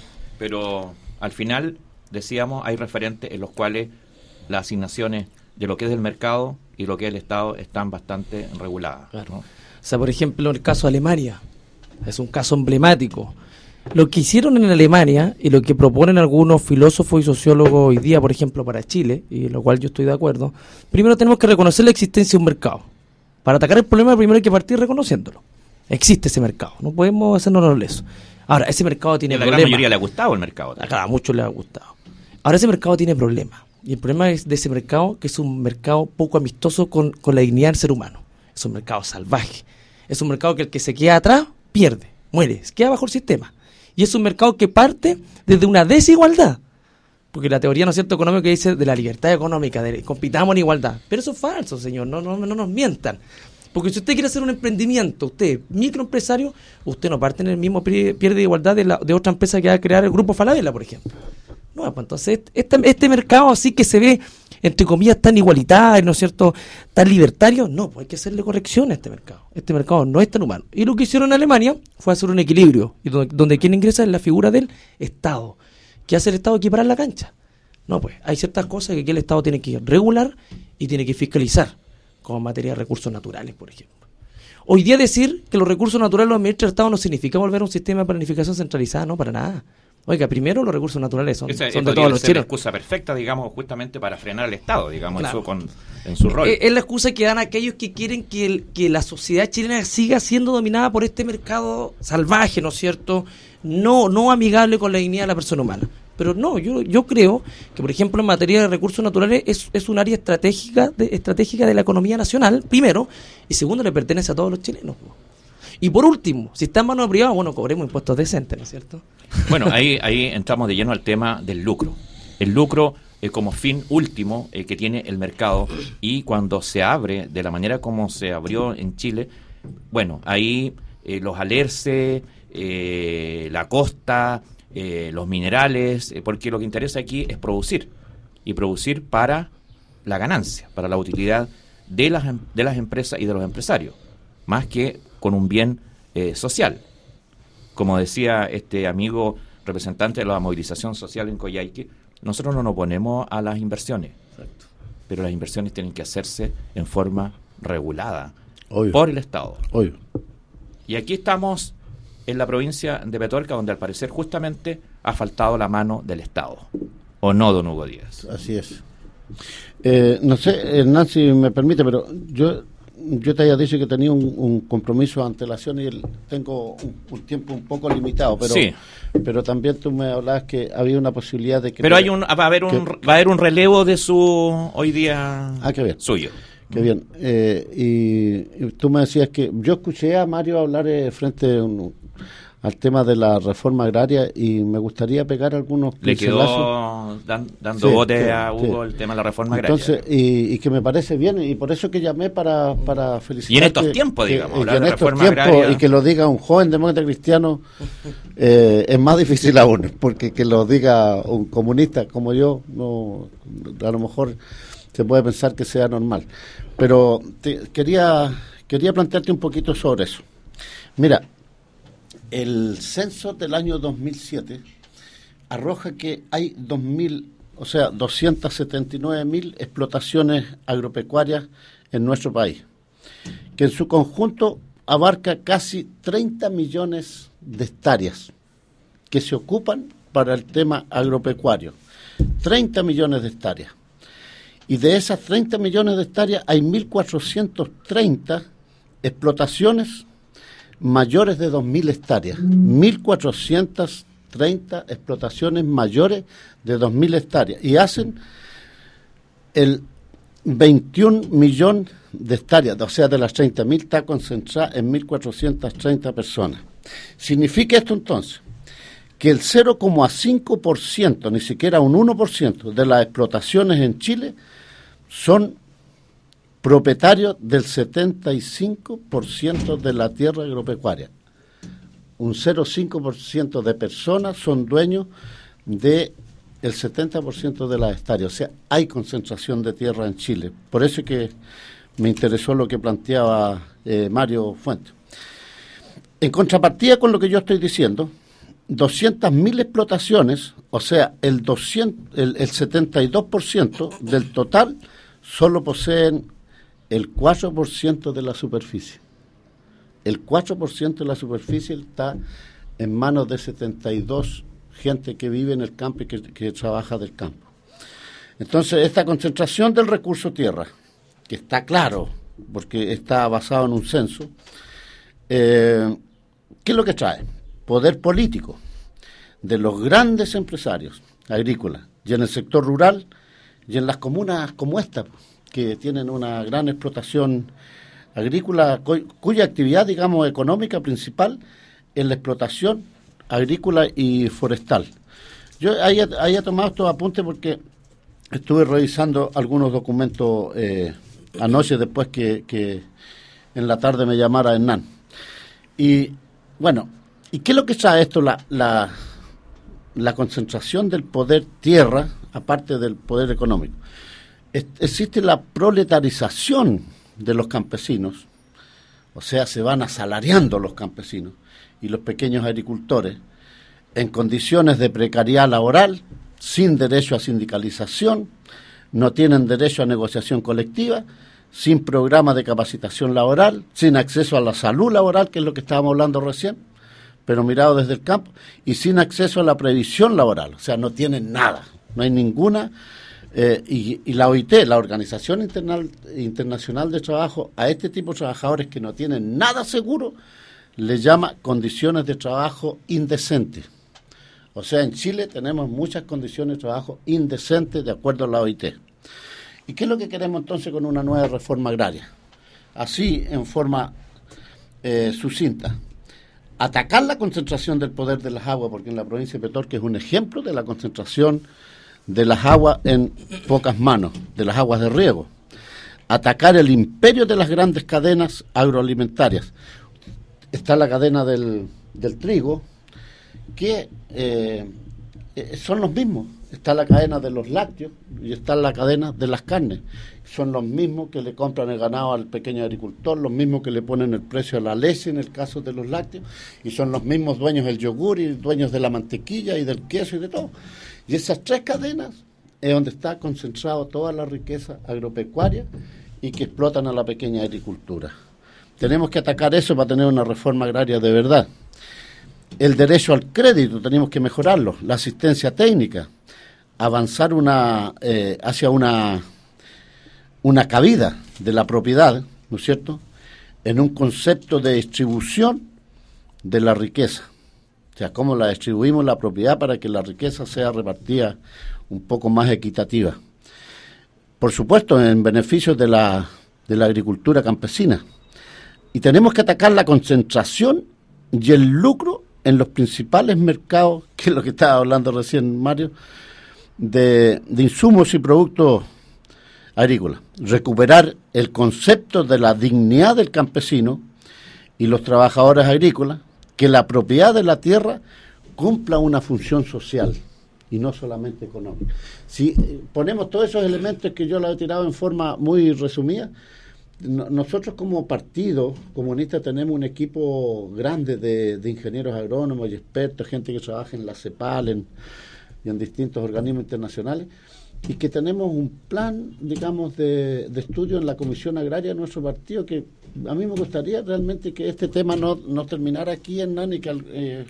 [SPEAKER 2] Pero al final, decíamos, hay referentes en los cuales las asignaciones de lo que es del mercado y lo que es el Estado están bastante reguladas.
[SPEAKER 7] Claro. ¿No? O sea, por ejemplo, el caso de Alemania es un caso emblemático. Lo que hicieron en Alemania y lo que proponen algunos filósofos y sociólogos hoy día, por ejemplo, para Chile, y lo cual yo estoy de acuerdo, primero tenemos que reconocer la existencia de un mercado. Para atacar el problema primero hay que partir reconociéndolo. Existe ese mercado, no podemos hacernos los lesos. Ahora, ese mercado tiene problemas.
[SPEAKER 2] A la gran mayoría le ha gustado el mercado.
[SPEAKER 7] Claro, a muchos les ha gustado. Ahora, ese mercado tiene problemas. Y el problema es de ese mercado, que es un mercado poco amistoso con la dignidad del ser humano. Es un mercado salvaje. Es un mercado que el que se queda atrás pierde, muere, se queda bajo el sistema. Y es un mercado que parte desde una desigualdad. Porque la teoría, ¿no es cierto?, económica dice de la libertad económica, de compitamos en igualdad. Pero eso es falso, señor, no nos mientan. Porque si usted quiere hacer un emprendimiento, usted, microempresario, usted no parte en el mismo pie de igualdad de otra empresa que va a crear el Grupo Falabella, por ejemplo. No, pues entonces este mercado así que se ve, entre comillas, tan igualitario, ¿no es cierto?, tan libertario, no, pues hay que hacerle corrección a este mercado. Este mercado no es tan humano. Y lo que hicieron en Alemania fue hacer un equilibrio, y donde quien ingresa es la figura del Estado. ¿Qué hace el Estado? Equiparar la cancha. No, pues hay ciertas cosas que aquí el Estado tiene que regular y tiene que fiscalizar, como en materia de recursos naturales, por ejemplo. Hoy día decir que los recursos naturales los administra el Estado no significa volver a un sistema de planificación centralizada, no, para nada. Oiga, primero los recursos naturales son de todos los chilenos. Es la
[SPEAKER 2] excusa perfecta, digamos, justamente para frenar al Estado, digamos, claro, en su rol.
[SPEAKER 7] Es la excusa que dan aquellos que quieren que la sociedad chilena siga siendo dominada por este mercado salvaje, ¿no es cierto?, no amigable con la dignidad de la persona humana. Pero no, yo creo que, por ejemplo, en materia de recursos naturales es un área estratégica de la economía nacional, primero, y segundo, le pertenece a todos los chilenos. Y por último, si está en manos privadas, bueno, cobremos impuestos decentes, ¿no es cierto?
[SPEAKER 2] Bueno, ahí entramos de lleno al tema del lucro. El lucro como fin último que tiene el mercado, y cuando se abre de la manera como se abrió en Chile, bueno, ahí los alerces, la costa, los minerales, porque lo que interesa aquí es producir, y producir para la ganancia, para la utilidad de las empresas y de los empresarios, más que con un bien social. Como decía este amigo representante de la movilización social en Coyhaique, nosotros no nos oponemos a las inversiones. Exacto. Pero las inversiones tienen que hacerse en forma regulada. Obvio. Por el Estado.
[SPEAKER 6] Obvio.
[SPEAKER 2] Y aquí estamos en la provincia de Petorca, donde al parecer justamente ha faltado la mano del Estado. ¿O no, don Hugo Díaz?
[SPEAKER 6] Así es. No sé, Hernán, si me permite, pero yo te había dicho que tenía un compromiso de antelación y tengo un tiempo un poco limitado, pero sí. Pero también tú me hablabas que había una posibilidad de que...
[SPEAKER 2] Pero va a haber un relevo de su hoy día
[SPEAKER 6] qué bien.
[SPEAKER 2] Suyo.
[SPEAKER 6] Qué bien. Y tú me decías que yo escuché a Mario hablar frente al tema de la reforma agraria y me gustaría pegar algunos
[SPEAKER 2] pincelazos. Le quedó dando bote a Hugo el tema de la reforma agraria.
[SPEAKER 6] Entonces, y que me parece bien, y por eso que llamé para felicitar.
[SPEAKER 2] Y en estos tiempos, digamos,
[SPEAKER 6] en estos tiempos, y que lo diga un joven demócrata cristiano es más difícil aún, porque que lo diga un comunista como yo, no, a lo mejor se puede pensar que sea normal. Pero quería plantearte un poquito sobre eso. Mira, el censo del año 2007 arroja que hay 279.000 explotaciones agropecuarias en nuestro país, que en su conjunto abarca casi 30 millones de hectáreas que se ocupan para el tema agropecuario. 30 millones de hectáreas. Y de esas 30 millones de hectáreas hay 1.430 explotaciones mayores de 2.000 hectáreas. 1.430 explotaciones mayores de 2.000 hectáreas. Y hacen el 21 millones de hectáreas. O sea, de las 30.000 está concentrada en 1.430 personas. ¿Significa esto entonces? Que el 0,5%, ni siquiera un 1% de las explotaciones en Chile son propietarios del 75% de la tierra agropecuaria. Un 0,5% de personas son dueños del 70% de las hectáreas. O sea, hay concentración de tierra en Chile. Por eso es que me interesó lo que planteaba Mario Fuentes. En contrapartida con lo que yo estoy diciendo, 200.000 explotaciones, o sea, el 72% del total, solo poseen el 4% de la superficie. El 4% de la superficie está en manos de 72 gente que vive en el campo y que trabaja del campo. Entonces, esta concentración del recurso tierra, que está claro, porque está basado en un censo, ¿qué es lo que trae? Poder político de los grandes empresarios agrícolas, y en el sector rural, y en las comunas como esta, que tienen una gran explotación agrícola, cuya actividad, digamos, económica principal es la explotación agrícola y forestal. Yo haya tomado estos apuntes porque estuve revisando algunos documentos anoche, después que en la tarde me llamara Hernán. Y bueno, ¿y qué es lo que trae esto? La concentración del poder tierra, aparte del poder económico. Existe la proletarización de los campesinos, o sea, se van asalariando los campesinos y los pequeños agricultores en condiciones de precariedad laboral, sin derecho a sindicalización, no tienen derecho a negociación colectiva, sin programa de capacitación laboral, sin acceso a la salud laboral, que es lo que estábamos hablando recién, pero mirado desde el campo, y sin acceso a la previsión laboral, o sea, no tienen nada, no hay ninguna. Y la OIT, la Organización Internacional de Trabajo, a este tipo de trabajadores que no tienen nada seguro, le llama condiciones de trabajo indecentes. O sea, en Chile tenemos muchas condiciones de trabajo indecentes de acuerdo a la OIT. ¿Y qué es lo que queremos entonces con una nueva reforma agraria? Así, en forma sucinta. Atacar la concentración del poder de las aguas, porque en la provincia de Petorca es un ejemplo de la concentración de las aguas en pocas manos, de las aguas de riego. Atacar el imperio de las grandes cadenas agroalimentarias. Está la cadena del trigo, que son los mismos. Está la cadena de los lácteos y está la cadena de las carnes. Son los mismos que le compran el ganado al pequeño agricultor, los mismos que le ponen el precio a la leche en el caso de los lácteos, y son los mismos dueños del yogur y dueños de la mantequilla y del queso y de todo. Y esas tres cadenas es donde está concentrado toda la riqueza agropecuaria y que explotan a la pequeña agricultura. Tenemos que atacar eso para tener una reforma agraria de verdad. El derecho al crédito tenemos que mejorarlo, la asistencia técnica, avanzar hacia una cabida de la propiedad, ¿no es cierto?, en un concepto de distribución de la riqueza. O sea, cómo la distribuimos la propiedad para que la riqueza sea repartida un poco más equitativa. Por supuesto, en beneficio de la agricultura campesina. Y tenemos que atacar la concentración y el lucro en los principales mercados, que es lo que estaba hablando recién Mario, de insumos y productos agrícolas. Recuperar el concepto de la dignidad del campesino y los trabajadores agrícolas, que la propiedad de la tierra cumpla una función social y no solamente económica. Si ponemos todos esos elementos que yo lo he tirado en forma muy resumida, nosotros como partido comunista tenemos un equipo grande de ingenieros agrónomos y expertos, gente que trabaja en la CEPAL y en distintos organismos internacionales, y que tenemos un plan, digamos, de estudio en la Comisión Agraria de nuestro partido, que a mí me gustaría realmente que este tema no terminara aquí en NAN y que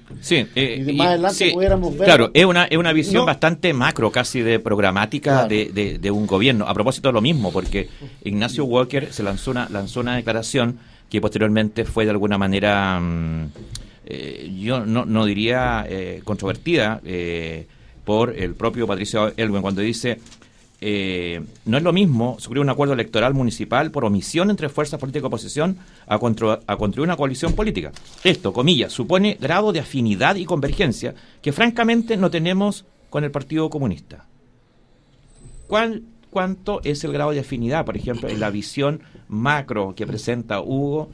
[SPEAKER 6] y más adelante pudiéramos ver.
[SPEAKER 2] Claro, es una visión bastante macro, casi de programática, claro, de un gobierno. A propósito de lo mismo, porque Ignacio Walker se lanzó una declaración que posteriormente fue de alguna manera, yo no diría controvertida, por el propio Patricio Aylwin, cuando dice: no es lo mismo suscribir un acuerdo electoral municipal por omisión entre fuerzas políticas de oposición a construir una coalición política. Esto, comillas, supone grado de afinidad y convergencia que francamente no tenemos con el Partido Comunista. ¿Cuánto es el grado de afinidad, por ejemplo, en la visión macro que presenta Hugo,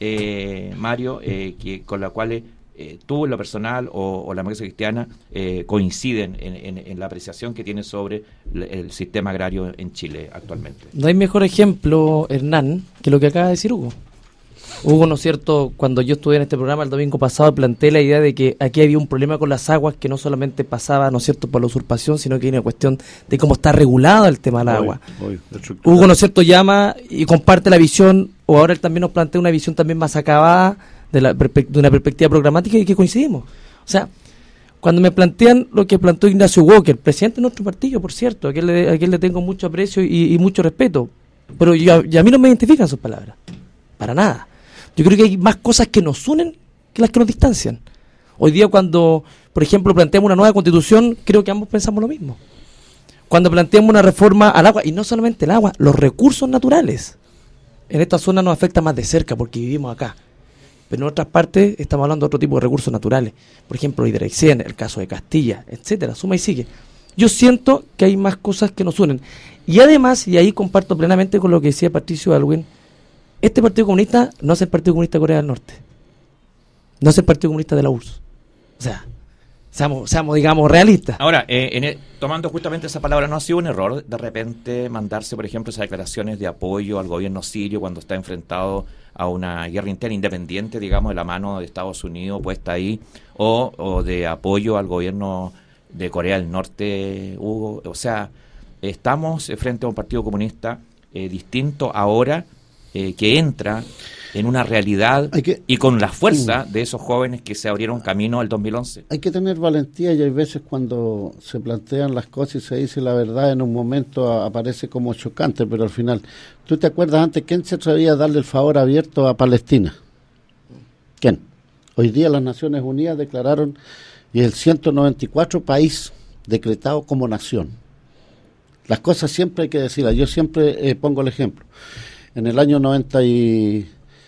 [SPEAKER 2] Mario, con la cual tú en lo personal o la democracia cristiana coinciden en la apreciación que tiene sobre el sistema agrario en Chile actualmente?
[SPEAKER 7] No hay mejor ejemplo, Hernán, que lo que acaba de decir Hugo. Hugo, ¿no es cierto?, cuando yo estuve en este programa el domingo pasado, planteé la idea de que aquí había un problema con las aguas que no solamente pasaba, ¿no es cierto?, por la usurpación, sino que hay una cuestión de cómo está regulado el tema del agua. Hugo, ¿no es cierto?, llama y comparte la visión, o ahora él también nos plantea una visión también más acabada de una perspectiva programática, y que coincidimos. O sea, cuando me plantean lo que planteó Ignacio Walker, presidente de nuestro partido, por cierto, a quien le tengo mucho aprecio y mucho respeto, pero y a mí no me identifican sus palabras, para nada. Yo creo que hay más cosas que nos unen que las que nos distancian. Hoy día, cuando, por ejemplo, planteamos una nueva constitución, creo que ambos pensamos lo mismo. Cuando planteamos una reforma al agua, y no solamente el agua, los recursos naturales, en esta zona nos afecta más de cerca porque vivimos acá. Pero en otras partes estamos hablando de otro tipo de recursos naturales. Por ejemplo, Hidrexien, el caso de Castilla, etcétera, suma y sigue. Yo siento que hay más cosas que nos unen. Y además, y ahí comparto plenamente con lo que decía Patricio Aylwin, este Partido Comunista no es el Partido Comunista de Corea del Norte. No es el Partido Comunista de la URSS. O sea, seamos digamos, realistas.
[SPEAKER 2] Ahora, tomando justamente esa palabra, ¿no ha sido un error de repente mandarse, por ejemplo, esas declaraciones de apoyo al gobierno sirio cuando está enfrentado a una guerra interna independiente, digamos, de la mano de Estados Unidos puesta ahí, o de apoyo al gobierno de Corea del Norte, Hugo? O sea, estamos frente a un Partido Comunista distinto ahora, que entra en una realidad y con la fuerza de esos jóvenes que se abrieron camino el 2011.
[SPEAKER 6] Hay que tener valentía, y hay veces cuando se plantean las cosas y se dice la verdad, en un momento aparece como chocante, pero al final, ¿tú te acuerdas antes quién se atrevía a darle el favor abierto a Palestina? ¿Quién? Hoy día las Naciones Unidas declararon, y el 194 país decretado como nación. Las cosas siempre hay que decirlas. Yo siempre pongo el ejemplo. En el año 96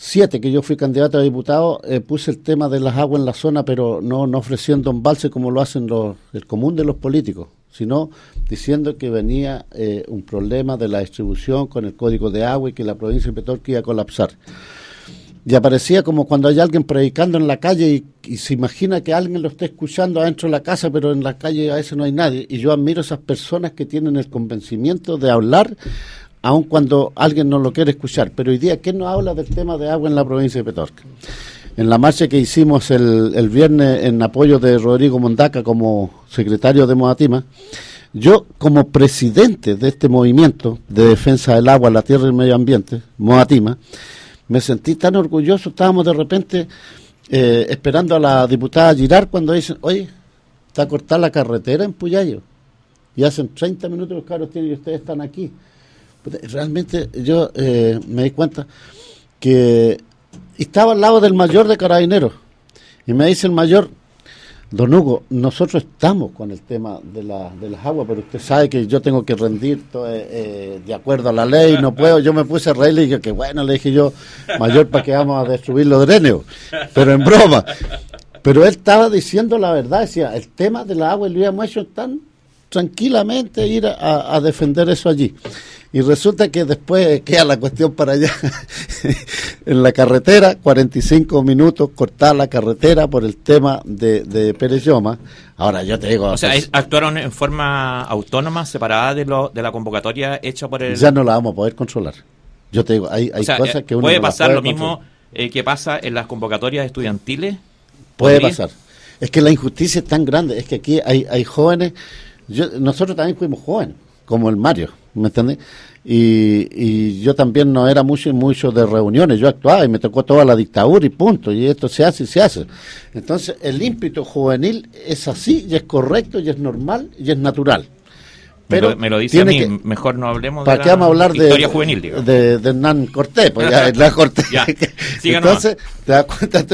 [SPEAKER 6] 2007, que yo fui candidato a diputado, puse el tema de las aguas en la zona, pero no ofreciendo embalse como lo hacen el común de los políticos, sino diciendo que venía un problema de la distribución con el código de agua y que la provincia de Petorca iba a colapsar. Y aparecía como cuando hay alguien predicando en la calle y se imagina que alguien lo está escuchando adentro de la casa, pero en la calle a veces no hay nadie. Y yo admiro esas personas que tienen el convencimiento de hablar, aun cuando alguien no lo quiere escuchar. Pero hoy día, ¿quién nos habla del tema de agua en la provincia de Petorca? En la marcha que hicimos el viernes en apoyo de Rodrigo Mondaca como secretario de Moatima, yo como presidente de este movimiento de defensa del agua, la tierra y el medio ambiente, Moatima, me sentí tan orgulloso. Estábamos de repente esperando a la diputada Girard cuando dicen, oye, está cortada la carretera en Puyayo. Y hacen 30 minutos los carros tienen y ustedes están aquí. Realmente yo me di cuenta que estaba al lado del mayor de Carabineros. Y me dice el mayor, don Hugo, nosotros estamos con el tema de las aguas, pero usted sabe que yo tengo que rendir de acuerdo a la ley, no puedo. Yo me puse a reír y le dije que bueno, le dije yo, mayor, para que vamos a destruir los dreneos, pero en broma. Pero él estaba diciendo la verdad, decía, el tema de la agua lo habíamos hecho tan tranquilamente ir a defender eso allí. Y resulta que después queda la cuestión para allá. En la carretera, 45 minutos, cortar la carretera por el tema de Pérez Lloma. Ahora yo te digo...
[SPEAKER 2] O sea, ¿actuaron en forma autónoma, separada de la convocatoria hecha por el...?
[SPEAKER 6] Ya no la vamos a poder controlar. Yo te digo, hay
[SPEAKER 2] o sea,
[SPEAKER 6] cosas que uno
[SPEAKER 2] ¿puede
[SPEAKER 6] no
[SPEAKER 2] pasar
[SPEAKER 6] puede
[SPEAKER 2] lo mismo que pasa en las convocatorias estudiantiles?
[SPEAKER 6] Puede pasar. Es que la injusticia es tan grande. Es que aquí hay jóvenes... nosotros también fuimos jóvenes, como el Mario, ¿me entiendes? Y yo también no era mucho de reuniones, yo actuaba y me tocó toda la dictadura y punto, y esto se hace y se hace. Entonces el ímpetu juvenil es así y es correcto y es normal y es natural. Pero
[SPEAKER 2] me lo dice a mí, mejor no hablemos de
[SPEAKER 6] la
[SPEAKER 2] hablar
[SPEAKER 6] historia
[SPEAKER 2] juvenil,
[SPEAKER 6] de Hernán Cortés, pues ya Hernán Cortés.
[SPEAKER 2] Ya,
[SPEAKER 6] entonces te das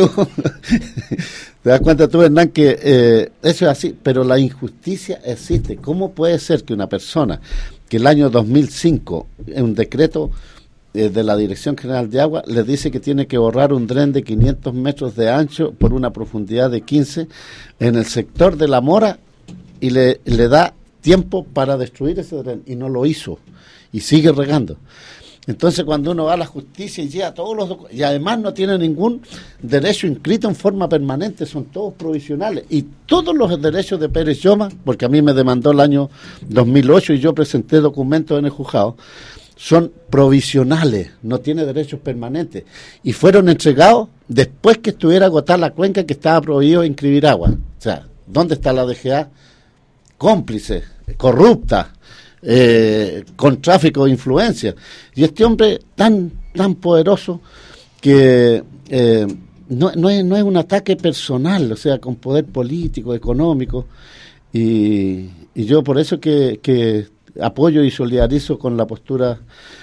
[SPEAKER 6] cuenta tú, Hernán, que eso es así, pero la injusticia existe. ¿Cómo puede ser que una persona que el año 2005, en un decreto de la Dirección General de Agua, le dice que tiene que borrar un dren de 500 metros de ancho por una profundidad de 15 en el sector de La Mora y le da tiempo para destruir ese dren, y no lo hizo y sigue regando? Entonces cuando uno va a la justicia y llega todos los y además no tiene ningún derecho inscrito en forma permanente, son todos provisionales, y todos los derechos de Pérez Lloma, porque a mí me demandó el año 2008 y yo presenté documentos en el juzgado, son provisionales, no tiene derechos permanentes, y fueron entregados después que estuviera agotada la cuenca, que estaba prohibido inscribir agua. O sea, ¿dónde está la DGA? Cómplice, corrupta, con tráfico de influencia. Y este hombre tan poderoso que no es un ataque personal, o sea, con poder político, económico, y yo por eso que apoyo y solidarizo con la postura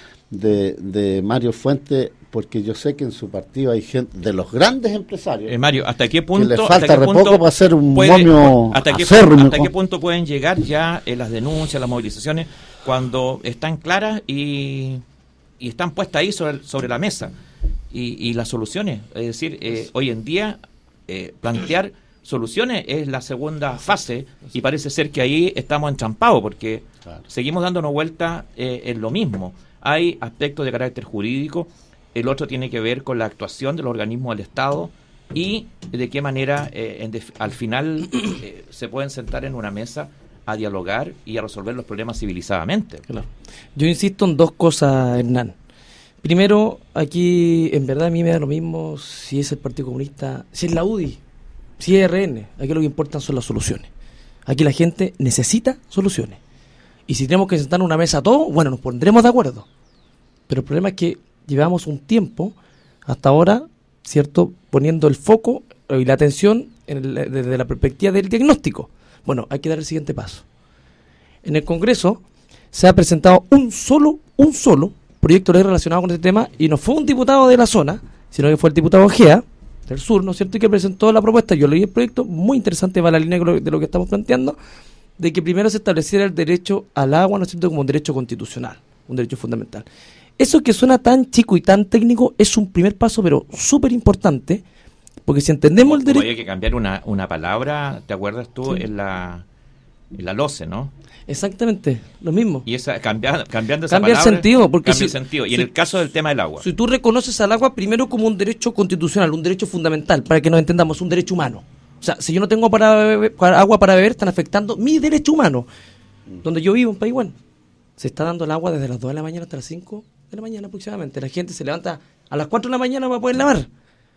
[SPEAKER 6] de Mario Fuentes, porque yo sé que en su partido hay gente de los grandes empresarios.
[SPEAKER 2] Mario, ¿hasta qué punto?
[SPEAKER 6] Que le falta poco para hacer un
[SPEAKER 2] momio acérrimo. ¿Hasta qué punto pueden llegar ya las denuncias, las movilizaciones, cuando están claras y están puestas ahí sobre la mesa? Y las soluciones, es decir, hoy en día plantear soluciones es la segunda fase, y parece ser que ahí estamos entrampados, porque seguimos dándonos vuelta en lo mismo. Hay aspectos de carácter jurídico, el otro tiene que ver con la actuación de los organismos del Estado y de qué manera al final se pueden sentar en una mesa a dialogar y a resolver los problemas civilizadamente.
[SPEAKER 7] Claro. Yo insisto en dos cosas, Hernán. Primero, aquí en verdad a mí me da lo mismo si es el Partido Comunista, si es la UDI, si es RN. Aquí lo que importan son las soluciones. Aquí la gente necesita soluciones. Y si tenemos que sentar en una mesa todos, bueno, nos pondremos de acuerdo. Pero el problema es que llevamos un tiempo, hasta ahora, ¿cierto?, poniendo el foco y la atención desde la perspectiva del diagnóstico. Bueno, hay que dar el siguiente paso. En el Congreso se ha presentado un solo proyecto de ley relacionado con este tema, y no fue un diputado de la zona, sino que fue el diputado Gea, del sur, ¿no es cierto?, y que presentó la propuesta. Yo leí el proyecto, muy interesante, va a la línea de lo que estamos planteando, de que primero se estableciera el derecho al agua, ¿no es cierto?, como un derecho constitucional. un derecho fundamental. Eso que suena tan chico y tan técnico es un primer paso, pero súper importante, porque si entendemos el derecho...
[SPEAKER 2] Había que cambiar una palabra, ¿te acuerdas tú?
[SPEAKER 7] Sí.
[SPEAKER 2] En la LOCE, ¿no?
[SPEAKER 7] Exactamente, lo mismo.
[SPEAKER 2] Y esa cambiando esa
[SPEAKER 7] Cambia el
[SPEAKER 2] palabra,
[SPEAKER 7] sentido, porque
[SPEAKER 2] cambia el sentido. Y en el caso del tema del agua.
[SPEAKER 7] Si tú reconoces al agua primero como un derecho constitucional, un derecho fundamental, para que nos entendamos, un derecho humano. O sea, si yo no tengo agua para beber, están afectando mi derecho humano. Donde yo vivo, en Paiwán, se está dando el agua desde las 2 de la mañana hasta las 5 de la mañana aproximadamente. La gente se levanta a las 4 de la mañana para poder lavar.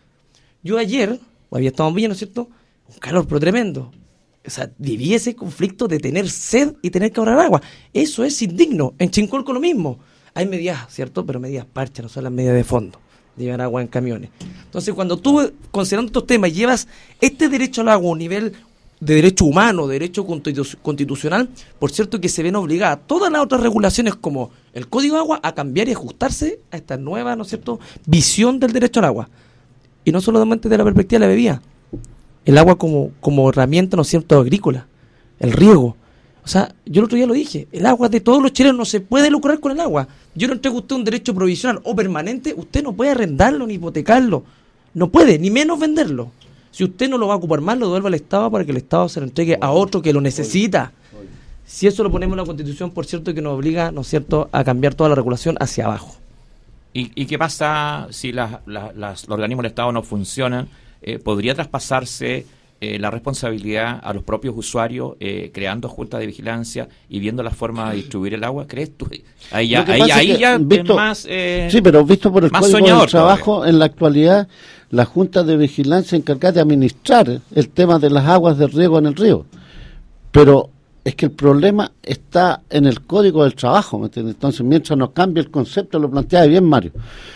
[SPEAKER 7] Yo ayer, había estado bien, ¿no es cierto? Un calor, pero tremendo. O sea, viví ese conflicto de tener sed y tener que ahorrar agua. Eso es indigno. En Chincolco lo mismo. Hay medidas, ¿cierto? Pero medidas parches, no son las medidas de fondo. De llevar agua en camiones. Entonces, cuando tú, considerando estos temas, llevas este derecho al agua a un nivel de derecho humano, de derecho constitucional, por cierto que se ven obligadas todas las otras regulaciones como el Código de Agua a cambiar y ajustarse a esta nueva, ¿no es cierto?, visión del derecho al agua. Y no solamente de la perspectiva de la bebida. El agua como herramienta, ¿no es cierto?, agrícola, el riego. O sea, yo el otro día lo dije, el agua de todos los chilenos, no se puede lucrar con el agua. Yo le entrego a usted un derecho provisional o permanente, usted no puede arrendarlo ni hipotecarlo. No puede, ni menos venderlo. Si usted no lo va a ocupar más, lo devuelve al Estado para que el Estado se lo entregue a otro que lo necesita. Si eso lo ponemos en la Constitución, por cierto, que nos obliga, ¿no es cierto?, a cambiar toda la regulación hacia abajo.
[SPEAKER 2] ¿Y qué pasa si los organismos del Estado no funcionan? ¿Podría traspasarse la responsabilidad a los propios usuarios creando juntas de vigilancia y viendo la forma de distribuir el agua? ¿Crees tú? Ahí ya
[SPEAKER 6] visto,
[SPEAKER 2] es más...
[SPEAKER 6] sí, pero visto por el Código del Trabajo, todavía. En la actualidad, la Junta de Vigilancia encargada de administrar el tema de las aguas de riego en el río. Pero es que el problema está en el Código del Trabajo, ¿me entiendes? Entonces, mientras no cambie el concepto, lo planteaba bien Mario,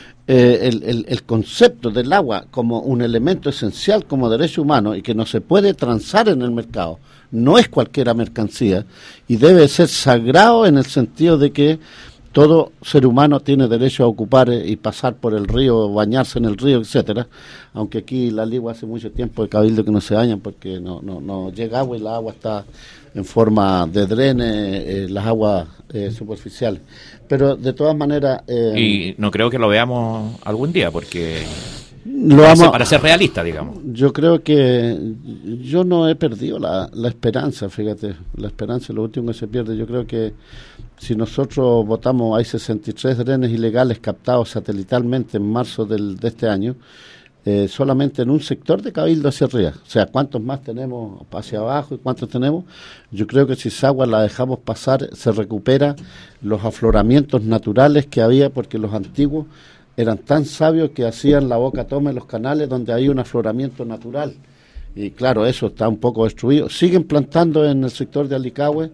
[SPEAKER 6] el concepto del agua como un elemento esencial como derecho humano y que no se puede transar en el mercado, no es cualquier mercancía y debe ser sagrado en el sentido de que todo ser humano tiene derecho a ocupar y pasar por el río, bañarse en el río, etcétera. Aunque aquí la Ligua hace mucho tiempo de cabildo que no se bañan porque no llega agua y la agua está en forma de drene, las aguas superficiales. Pero de todas maneras...
[SPEAKER 2] y no creo que lo veamos algún día porque... para ser realista, digamos.
[SPEAKER 6] Yo creo que yo no he perdido la esperanza, fíjate, la esperanza es lo último que se pierde. Yo creo que si nosotros votamos, hay 63 drenes ilegales captados satelitalmente en marzo de este año, solamente en un sector de Cabildo hacia arriba. O sea, ¿cuántos más tenemos hacia abajo y cuántos tenemos? Yo creo que si esa agua la dejamos pasar, se recupera los afloramientos naturales que había, porque los antiguos eran tan sabios que hacían la boca toma en los canales donde hay un afloramiento natural. Y claro, eso está un poco destruido. Siguen plantando en el sector de Alicahue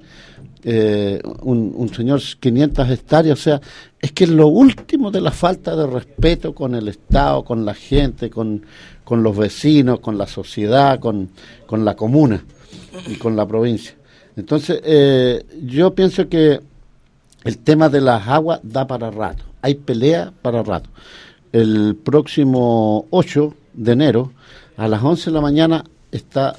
[SPEAKER 6] un señor 500 hectáreas. O sea, es que es lo último de la falta de respeto con el Estado, con la gente, con los vecinos, con la sociedad, con la comuna y con la provincia. Entonces, yo pienso que el tema de las aguas da para rato. Hay pelea para rato. El próximo 8 de enero, a las 11 de la mañana, está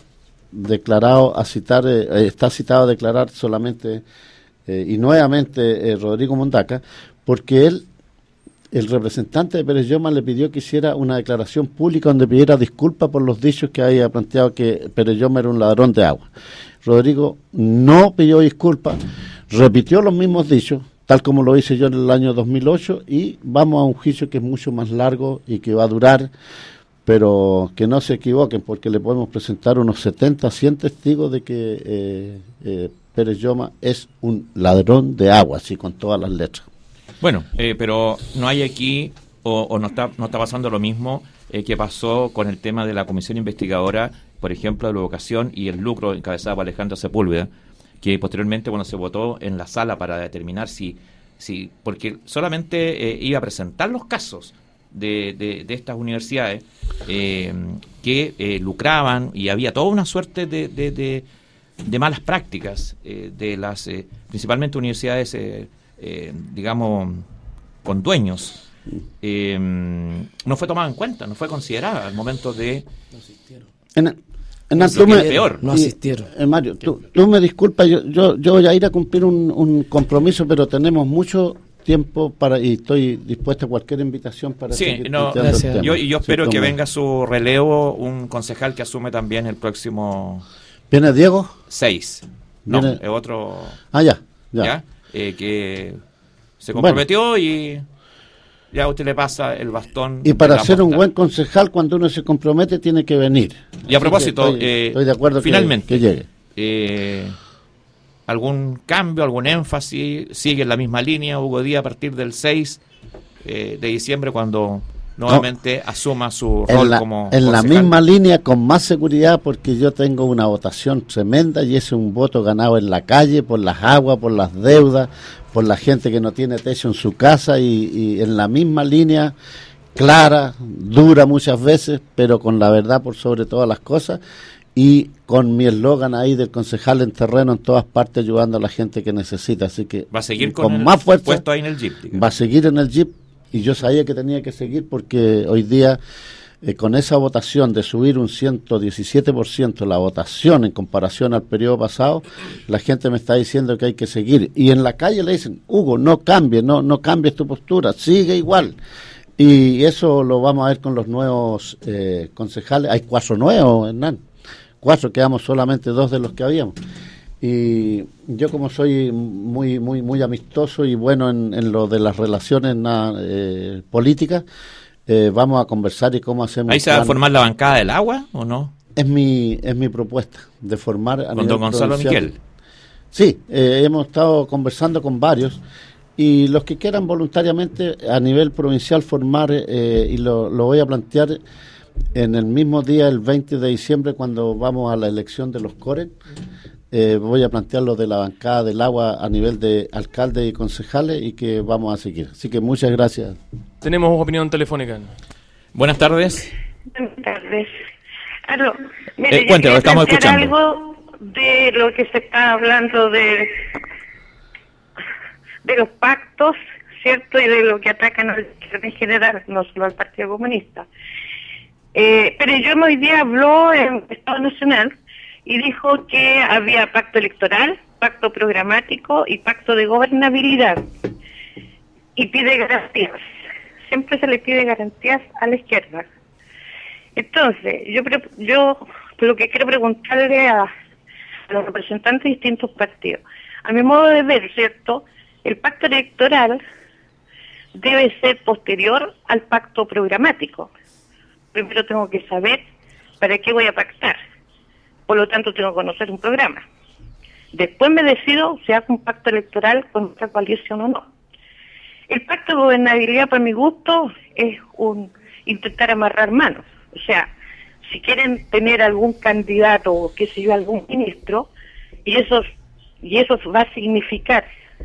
[SPEAKER 6] citado a declarar solamente y nuevamente Rodrigo Mondaca, porque el representante de Pérez Lloma le pidió que hiciera una declaración pública donde pidiera disculpas por los dichos que había planteado que Pérez Lloma era un ladrón de agua. Rodrigo no pidió disculpas, repitió los mismos dichos, tal como lo hice yo en el año 2008, y vamos a un juicio que es mucho más largo y que va a durar, pero que no se equivoquen, porque le podemos presentar unos 70, 100 testigos de que Pérez Lloma es un ladrón de agua, así con todas las letras.
[SPEAKER 2] Bueno, pero no hay aquí, o no está pasando lo mismo que pasó con el tema de la comisión investigadora, por ejemplo, de la vocación y el lucro encabezado por Alejandro Sepúlveda, que posteriormente se votó en la sala para determinar si porque solamente iba a presentar los casos de estas universidades que lucraban, y había toda una suerte de malas prácticas de las principalmente universidades digamos con dueños. No fue tomada en cuenta, no fue considerada al momento de...
[SPEAKER 7] No asistieron.
[SPEAKER 6] No asistieron. Mario, tú me disculpas, yo voy a ir a cumplir un compromiso, pero tenemos mucho tiempo y estoy dispuesto a cualquier invitación para seguir planteando el tema.
[SPEAKER 2] Yo espero que venga su relevo un concejal que asume también el próximo...
[SPEAKER 6] ¿Viene Diego?
[SPEAKER 2] 6. No,
[SPEAKER 6] ¿Viene?
[SPEAKER 2] es otro...
[SPEAKER 6] Ah, ya.
[SPEAKER 2] Que se comprometió y ya usted le pasa el bastón.
[SPEAKER 6] Y para ser un buen concejal, cuando uno se compromete, tiene que venir.
[SPEAKER 2] Y a propósito,
[SPEAKER 6] estoy de acuerdo
[SPEAKER 2] finalmente,
[SPEAKER 6] que llegue.
[SPEAKER 2] ¿Algún cambio, algún énfasis? ¿Sigue en la misma línea, Hugo Díaz, a partir del 6 de diciembre, cuando nuevamente asuma su rol como concejal?
[SPEAKER 6] En la misma línea, con más seguridad, porque yo tengo una votación tremenda y es un voto ganado en la calle, por las aguas, por las deudas, por la gente que no tiene techo en su casa, y en la misma línea, clara, dura muchas veces, pero con la verdad por sobre todas las cosas, y con mi eslogan ahí del concejal en terreno en todas partes, ayudando a la gente que necesita. Así que
[SPEAKER 2] va a seguir
[SPEAKER 6] con más fuerza,
[SPEAKER 2] puesto ahí en el Jeep, digamos.
[SPEAKER 6] va a seguir en el Jeep, y yo sabía que tenía que seguir porque hoy día, con esa votación de subir un 117% la votación en comparación al periodo pasado, la gente me está diciendo que hay que seguir. Y en la calle le dicen, Hugo, no cambies, no cambies tu postura, sigue igual. Y eso lo vamos a ver con los nuevos concejales. Hay 4 nuevos, Hernán. 4, quedamos solamente 2 de los que habíamos. Y yo, como soy muy amistoso y bueno en lo de las relaciones políticas, vamos a conversar y cómo hacemos.
[SPEAKER 2] ¿Ahí se va a formar la bancada del agua o no?
[SPEAKER 6] Es mi propuesta de formar a
[SPEAKER 2] con don Gonzalo Miguel.
[SPEAKER 6] Sí, hemos estado conversando con varios, y los que quieran voluntariamente a nivel provincial formar, y lo voy a plantear en el mismo día, el 20 de diciembre, cuando vamos a la elección de los CORE. Voy a plantear lo de la bancada del agua a nivel de alcaldes y concejales, y que vamos a seguir. Así que muchas gracias.
[SPEAKER 3] Tenemos opinión telefónica.
[SPEAKER 2] Buenas tardes.
[SPEAKER 8] Buenas tardes. Aló,
[SPEAKER 2] cuéntelo, estamos escuchando.
[SPEAKER 8] Algo de lo que se está hablando de los pactos, ¿cierto? Y de lo que atacan al en general, no solo al Partido Comunista. Pero yo hoy día habló en Estado Nacional y dijo que había pacto electoral, pacto programático y pacto de gobernabilidad. Y pide garantías. Siempre se le pide garantías a la izquierda. Entonces, yo lo que quiero preguntarle a los representantes de distintos partidos, a mi modo de ver, ¿cierto?, el pacto electoral debe ser posterior al pacto programático. Primero tengo que saber para qué voy a pactar. Por lo tanto, tengo que conocer un programa. Después me decido si hago un pacto electoral con otra coalición o no. El pacto de gobernabilidad, para mi gusto, es intentar amarrar manos. O sea, si quieren tener algún candidato o qué sé yo, algún ministro, y eso va a significar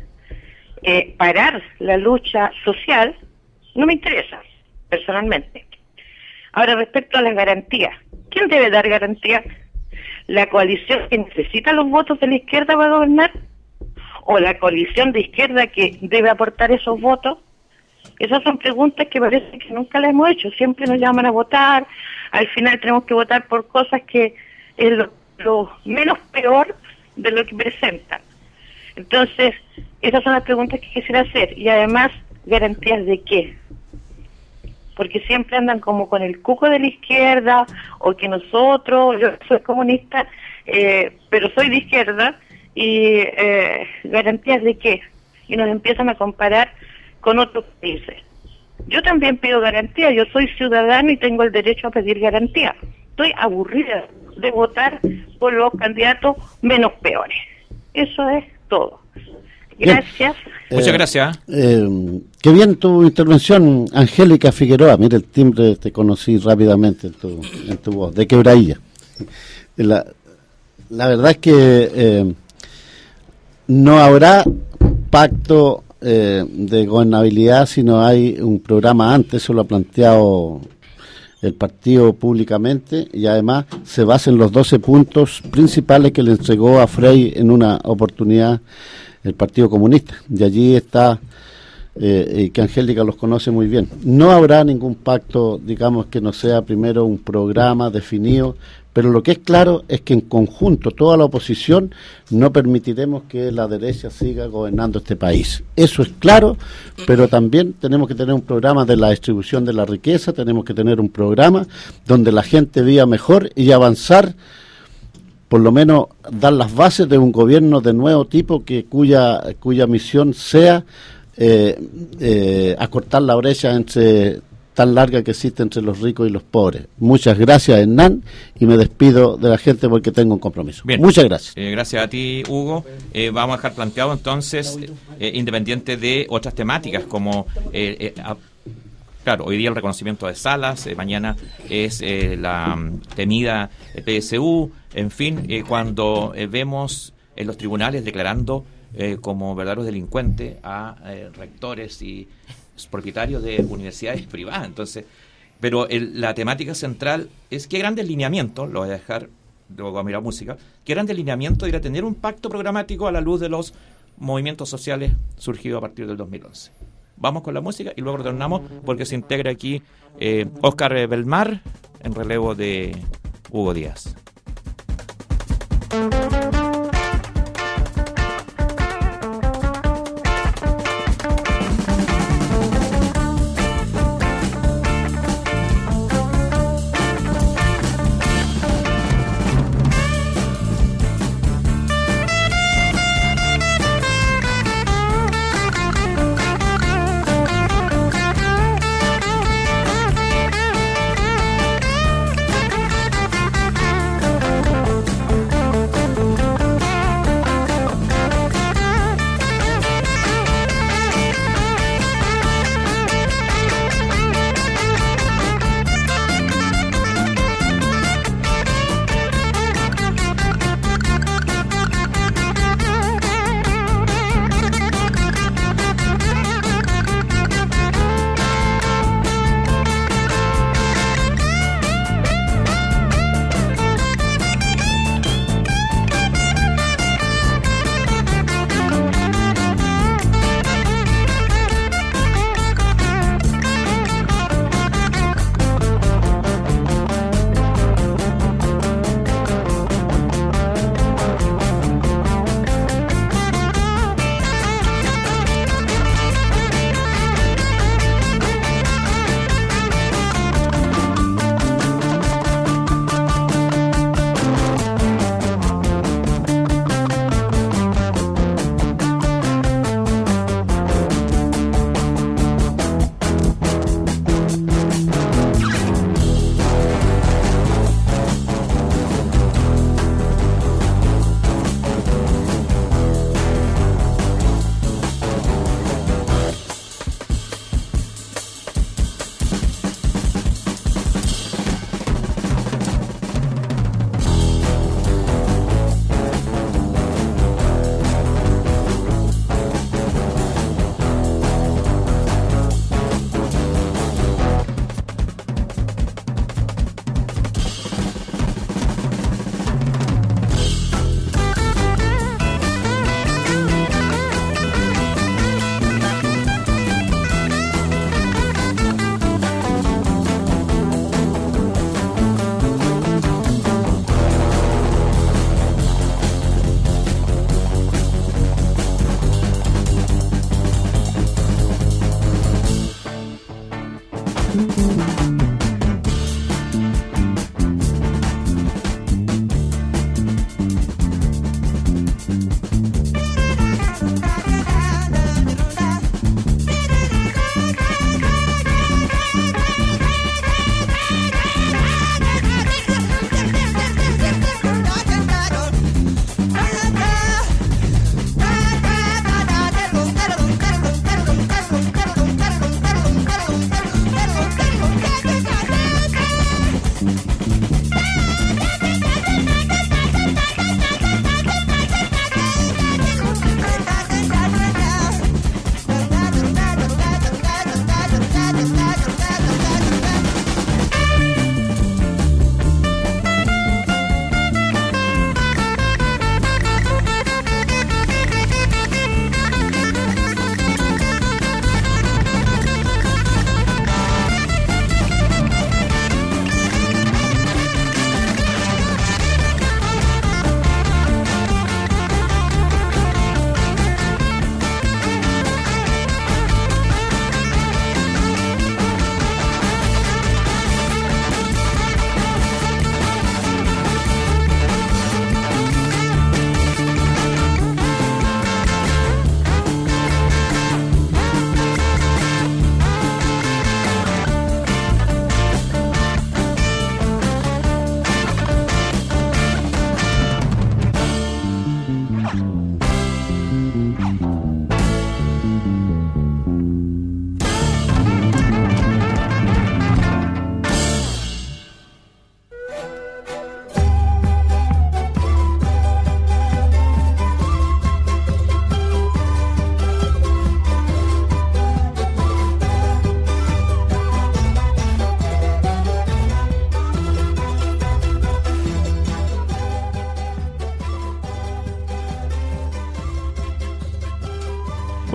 [SPEAKER 8] parar la lucha social, no me interesa, personalmente. Ahora, respecto a las garantías, ¿quién debe dar garantías? ¿La coalición que necesita los votos de la izquierda para gobernar? ¿O la coalición de izquierda que debe aportar esos votos? Esas son preguntas que parece que nunca las hemos hecho. Siempre nos llaman a votar, al final tenemos que votar por cosas que es lo menos peor de lo que presentan. Entonces, esas son las preguntas que quisiera hacer. Y además, ¿garantías de qué? Porque siempre andan como con el cuco de la izquierda, o que nosotros, yo soy comunista, pero soy de izquierda, y ¿garantías de qué? Y nos empiezan a comparar con otros países. Yo también pido garantía, yo soy ciudadano y tengo el derecho a pedir garantía. Estoy aburrida de votar por los candidatos menos peores. Eso es todo. Gracias.
[SPEAKER 2] Muchas gracias.
[SPEAKER 6] Qué bien tu intervención, Angélica Figueroa. Mira el timbre, te conocí rápidamente en tu voz, de Quebradilla. La verdad es que no habrá pacto de gobernabilidad si no hay un programa antes. Eso lo ha planteado el partido públicamente, y además se basa en los 12 puntos principales que le entregó a Frei en una oportunidad el Partido Comunista, y allí está, que Angélica los conoce muy bien. No habrá ningún pacto, digamos, que no sea primero un programa definido, Pero lo que es claro es que en conjunto, toda la oposición, no permitiremos que la derecha siga gobernando este país. Eso es claro, pero también tenemos que tener un programa de la distribución de la riqueza, tenemos que tener un programa donde la gente viva mejor y avanzar, por lo menos dar las bases de un gobierno de nuevo tipo cuya misión sea acortar la brecha tan larga que existe entre los ricos y los pobres. Muchas gracias, Hernán, y me despido de la gente porque tengo un compromiso.
[SPEAKER 2] Bien.
[SPEAKER 6] Muchas gracias.
[SPEAKER 2] Gracias a ti, Hugo. Vamos a dejar planteado entonces, independiente de otras temáticas como... Claro, hoy día el reconocimiento de Salas, mañana es la temida PSU, en fin, cuando vemos en los tribunales declarando como verdaderos delincuentes a rectores y propietarios de universidades privadas. Entonces, pero la temática central es qué grandes lineamientos, lo voy a dejar, luego a mirar música, qué grandes lineamientos irá a tener un pacto programático a la luz de los movimientos sociales surgidos a partir del 2011. Vamos con la música y luego retornamos porque se integra aquí Óscar Belmar en relevo de Hugo Díaz.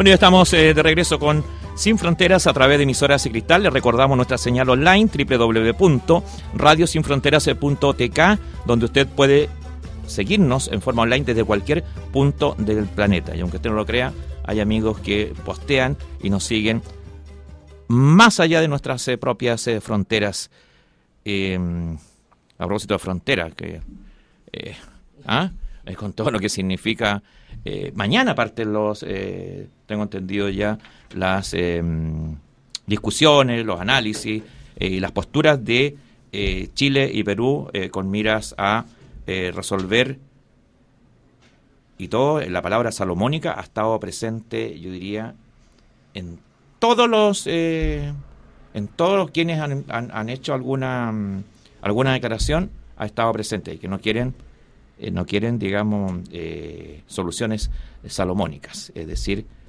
[SPEAKER 2] Bueno, ya estamos de regreso con Sin Fronteras a través de Emisoras y Cristal. Les recordamos nuestra señal online www.radiosinfronteras.tk, donde usted puede seguirnos en forma online desde cualquier punto del planeta. Y aunque usted no lo crea, hay amigos que postean y nos siguen más allá de nuestras propias fronteras. A propósito de fronteras, que con todo lo que significa. Mañana parten tengo entendido ya, las discusiones, los análisis y las posturas de Chile y Perú con miras a resolver, y todo. La palabra salomónica ha estado presente, yo diría, en todos quienes han hecho alguna declaración, ha estado presente, y que no quieren, digamos, soluciones salomónicas, es decir,